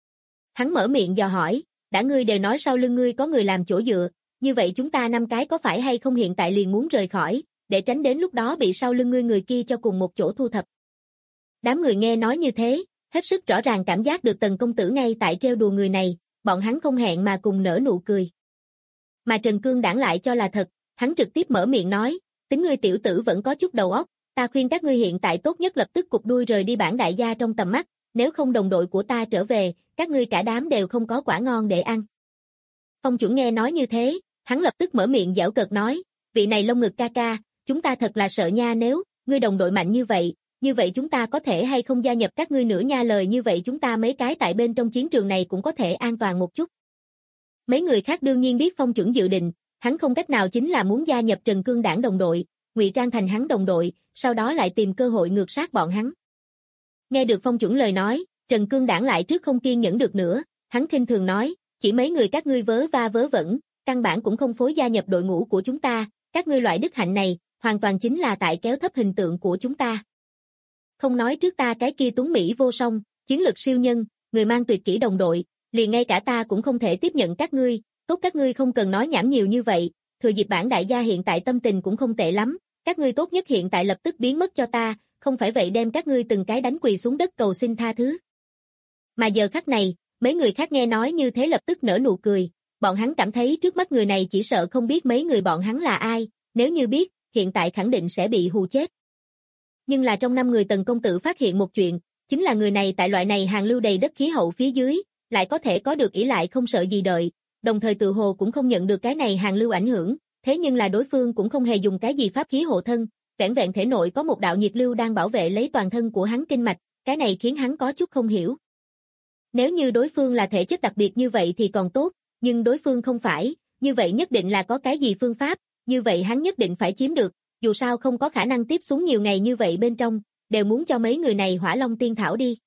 Hắn mở miệng dò hỏi, đã ngươi đều nói sau lưng ngươi có người làm chỗ dựa, như vậy chúng ta 5 cái có phải hay không hiện tại liền muốn rời khỏi, để tránh đến lúc đó bị sau lưng ngươi người kia cho cùng một chỗ thu thập. Đám người nghe nói như thế, hết sức rõ ràng cảm giác được Tần công tử ngay tại trêu đùa người này, bọn hắn không hẹn mà cùng nở nụ cười. Mà Trần Cương Đảng lại cho là thật, hắn trực tiếp mở miệng nói, tính ngươi tiểu tử vẫn có chút đầu óc, ta khuyên các ngươi hiện tại tốt nhất lập tức cụp đuôi rời đi bản đại gia trong tầm mắt, nếu không đồng đội của ta trở về, các ngươi cả đám đều không có quả ngon để ăn. Phong chuẩn nghe nói như thế, hắn lập tức mở miệng giễu cợt nói, vị này lông ngực ca ca, chúng ta thật là sợ nha, nếu ngươi đồng đội mạnh như vậy chúng ta có thể hay không gia nhập các ngươi nữa nha, lời như vậy chúng ta mấy cái tại bên trong chiến trường này cũng có thể an toàn một chút. Mấy người khác đương nhiên biết phong chuẩn dự định, hắn không cách nào chính là muốn gia nhập Trần Cương Đảng đồng đội, ngụy trang thành hắn đồng đội, sau đó lại tìm cơ hội ngược sát bọn hắn. Nghe được phong chuẩn lời nói, Trần Cương Đảng lại trước không kiên nhẫn được nữa, hắn khinh thường nói, chỉ mấy người các ngươi vớ va vớ vẩn, căn bản cũng không phối gia nhập đội ngũ của chúng ta, các ngươi loại đức hạnh này, hoàn toàn chính là tại kéo thấp hình tượng của chúng ta. Không nói trước ta cái kia tuấn Mỹ vô song, chiến lực siêu nhân, người mang tuyệt kỹ đồng đội, liền ngay cả ta cũng không thể tiếp nhận các ngươi, tốt các ngươi không cần nói nhảm nhiều như vậy, thừa dịp bản đại gia hiện tại tâm tình cũng không tệ lắm, các ngươi tốt nhất hiện tại lập tức biến mất cho ta, không phải vậy đem các ngươi từng cái đánh quỳ xuống đất cầu xin tha thứ. Mà giờ khắc này, mấy người khác nghe nói như thế lập tức nở nụ cười, bọn hắn cảm thấy trước mắt người này chỉ sợ không biết mấy người bọn hắn là ai, nếu như biết, hiện tại khẳng định sẽ bị hù chết. Nhưng là trong 5 người Tần công tử phát hiện một chuyện, chính là người này tại loại này hàng lưu đầy đất khí hậu phía dưới, lại có thể có được ỷ lại không sợ gì đợi, đồng thời tự hồ cũng không nhận được cái này hàng lưu ảnh hưởng, thế nhưng là đối phương cũng không hề dùng cái gì pháp khí hộ thân, vẻn vẹn thể nội có một đạo nhiệt lưu đang bảo vệ lấy toàn thân của hắn kinh mạch, cái này khiến hắn có chút không hiểu. Nếu như đối phương là thể chất đặc biệt như vậy thì còn tốt, nhưng đối phương không phải, như vậy nhất định là có cái gì phương pháp, như vậy hắn nhất định phải chiếm được, dù sao không có khả năng tiếp xuống nhiều ngày như vậy bên trong, đều muốn cho mấy người này hỏa long tiên thảo đi.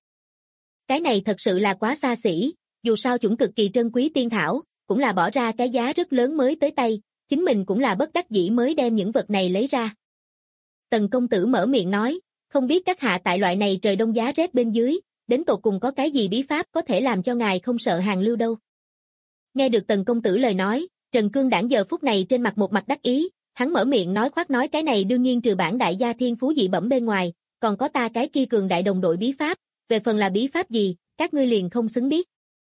Cái này thật sự là quá xa xỉ, dù sao chủng cực kỳ trân quý tiên thảo, cũng là bỏ ra cái giá rất lớn mới tới tay, chính mình cũng là bất đắc dĩ mới đem những vật này lấy ra. Tần công tử mở miệng nói, không biết các hạ tại loại này trời đông giá rét bên dưới, đến tột cùng có cái gì bí pháp có thể làm cho ngài không sợ hàng lưu đâu. Nghe được Tần công tử lời nói, Trần Cương Đảng giờ phút này trên mặt một mặt đắc ý, hắn mở miệng nói khoác nói cái này đương nhiên trừ bản đại gia thiên phú dị bẩm bên ngoài, còn có ta cái kia cường đại đồng đội bí pháp, về phần là bí pháp gì, các ngươi liền không xứng biết.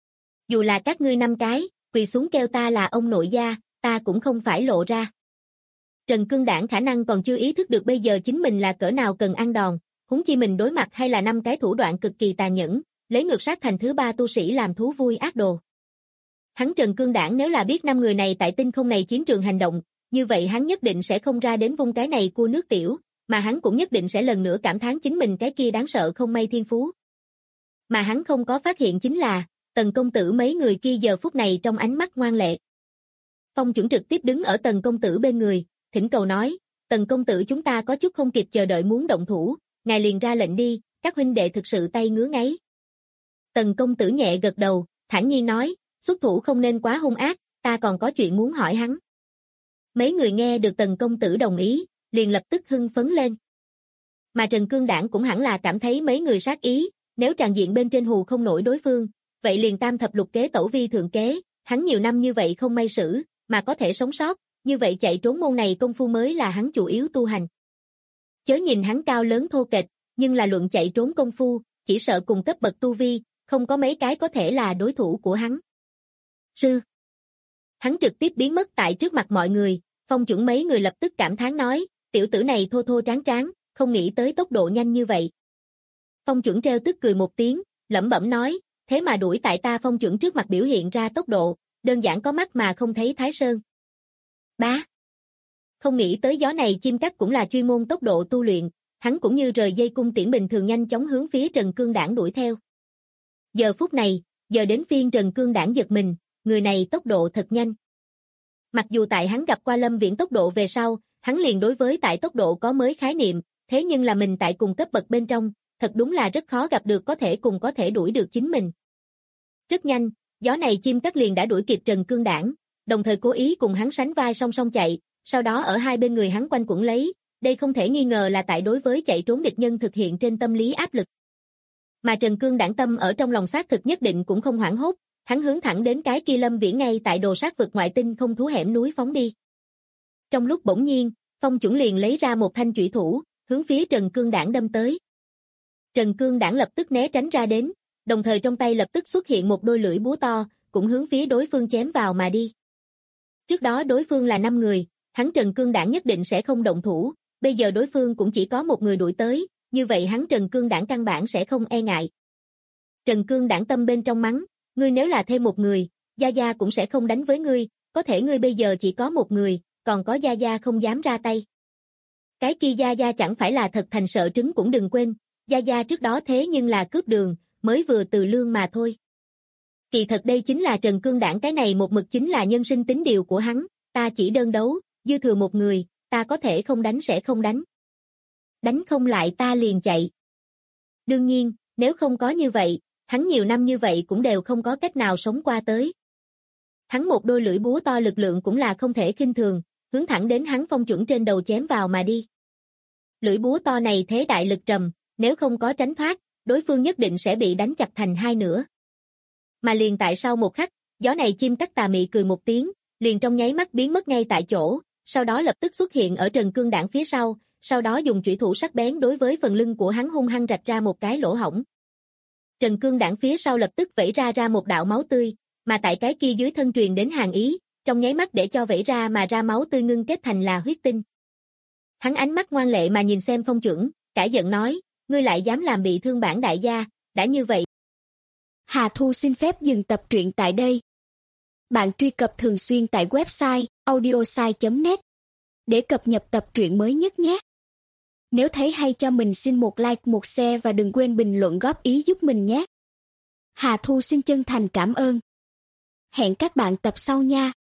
Dù là các ngươi 5 cái, quỳ xuống kêu ta là ông nội gia, ta cũng không phải lộ ra. Trần Cương Đảng khả năng còn chưa ý thức được bây giờ chính mình là cỡ nào cần ăn đòn, huống chi mình đối mặt hay là 5 cái thủ đoạn cực kỳ tàn nhẫn, lấy ngược sát thành thứ 3 tu sĩ làm thú vui ác đồ. Hắn Trần Cương Đảng nếu là biết 5 người này tại tinh không này chiến trường hành động, như vậy hắn nhất định sẽ không ra đến vung cái này cua nước tiểu, mà hắn cũng nhất định sẽ lần nữa cảm thán chính mình cái kia đáng sợ không may thiên phú. Mà hắn không có phát hiện chính là, Tần công tử mấy người kia giờ phút này trong ánh mắt ngoan lệ. Phong Chuẩn trực tiếp đứng ở Tần công tử bên người, thỉnh cầu nói, Tần công tử chúng ta có chút không kịp chờ đợi muốn động thủ, ngài liền ra lệnh đi, các huynh đệ thực sự tay ngứa ngáy. Tần công tử nhẹ gật đầu, thản nhiên nói, xuất thủ không nên quá hung ác, ta còn có chuyện muốn hỏi hắn. Mấy người nghe được Tần công tử đồng ý, liền lập tức hưng phấn lên. Mà Trần Cương Đảng cũng hẳn là cảm thấy mấy người sát ý, nếu tràn diện bên trên hù không nổi đối phương, vậy liền tam thập lục kế tẩu vi thượng kế, hắn nhiều năm như vậy không may xử, mà có thể sống sót, như vậy chạy trốn môn này công phu mới là hắn chủ yếu tu hành. Chớ nhìn hắn cao lớn thô kệch, nhưng là luận chạy trốn công phu, chỉ sợ cùng cấp bậc tu vi, không có mấy cái có thể là đối thủ của hắn. Sư. Hắn trực tiếp biến mất tại trước mặt mọi người, Phong Chuẩn mấy người lập tức cảm thán nói, tiểu tử này thô thô tráng tráng, không nghĩ tới tốc độ nhanh như vậy. Phong Chuẩn treo tức cười một tiếng, lẩm bẩm nói, thế mà đuổi tại ta Phong Chuẩn trước mặt biểu hiện ra tốc độ, đơn giản có mắt mà không thấy Thái Sơn. Bá. Không nghĩ tới gió này chim cắt cũng là chuyên môn tốc độ tu luyện, hắn cũng như rời dây cung tiễn bình thường nhanh chóng hướng phía Trần Cương Đảng đuổi theo. Giờ phút này, giờ đến phiên Trần Cương Đảng giật mình, người này tốc độ thật nhanh. Mặc dù tại hắn gặp qua Lâm Viễn tốc độ về sau, hắn liền đối với tại tốc độ có mới khái niệm, thế nhưng là mình tại cùng cấp bậc bên trong, thật đúng là rất khó gặp được có thể đuổi được chính mình. Rất nhanh, gió này chim cắt liền đã đuổi kịp Trần Cương Đảng, đồng thời cố ý cùng hắn sánh vai song song chạy, sau đó ở hai bên người hắn quanh quẩn lấy, đây không thể nghi ngờ là tại đối với chạy trốn địch nhân thực hiện trên tâm lý áp lực. Mà Trần Cương Đảng tâm ở trong lòng xác thực nhất định cũng không hoảng hốt, hắn hướng thẳng đến cái kia Lâm Viễn ngay tại đồ sát vực ngoại tinh không thú hẻm núi phóng đi. Trong lúc bỗng nhiên, Phong Chuẩn liền lấy ra một thanh chủy thủ, hướng phía Trần Cương Đảng đâm tới. Trần Cương Đảng lập tức né tránh ra đến, đồng thời trong tay lập tức xuất hiện một đôi lưỡi búa to, cũng hướng phía đối phương chém vào mà đi. Trước đó đối phương là 5 người, hắn Trần Cương Đảng nhất định sẽ không động thủ, bây giờ đối phương cũng chỉ có một người đuổi tới, như vậy hắn Trần Cương Đảng căn bản sẽ không e ngại. Trần Cương Đảng tâm bên trong mắng, ngươi nếu là thêm một người, Gia Gia cũng sẽ không đánh với ngươi, có thể ngươi bây giờ chỉ có một người, còn có Gia Gia không dám ra tay. Cái kia Gia Gia chẳng phải là thật thành sợ trứng cũng đừng quên, Gia Gia trước đó thế nhưng là cướp đường, mới vừa từ lương mà thôi. Kỳ thật đây chính là Trần Cương Đảng cái này một mực chính là nhân sinh tính điều của hắn, ta chỉ đơn đấu, dư thừa một người, ta có thể không đánh sẽ không đánh. Đánh không lại ta liền chạy. Đương nhiên, nếu không có như vậy, hắn nhiều năm như vậy cũng đều không có cách nào sống qua tới. Hắn một đôi lưỡi búa to lực lượng cũng là không thể khinh thường, hướng thẳng đến hắn Phong Chuẩn trên đầu chém vào mà đi. Lưỡi búa to này thế đại lực trầm, nếu không có tránh thoát, đối phương nhất định sẽ bị đánh chặt thành hai nửa. Mà liền tại sau một khắc, gió này chim cắt tà mị cười một tiếng, liền trong nháy mắt biến mất ngay tại chỗ, sau đó lập tức xuất hiện ở Trần Cương Đảng phía sau đó dùng chủy thủ sắc bén đối với phần lưng của hắn hung hăng rạch ra một cái lỗ hổng. Trần Cương Đảng phía sau lập tức vẩy ra một đạo máu tươi, mà tại cái kia dưới thân truyền đến hàn ý, trong nháy mắt để cho vẩy ra mà ra máu tươi ngưng kết thành là huyết tinh. Hắn ánh mắt ngoan lệ mà nhìn xem Phong Chuẩn, cả giận nói, ngươi lại dám làm bị thương bản đại gia, đã như vậy. Hà Thu xin phép dừng tập truyện tại đây. Bạn truy cập thường xuyên tại website audiosai.net để cập nhật tập truyện mới nhất nhé. Nếu thấy hay cho mình xin một like, một share và đừng quên bình luận góp ý giúp mình nhé. Hà Thu xin chân thành cảm ơn. Hẹn các bạn tập sau nha.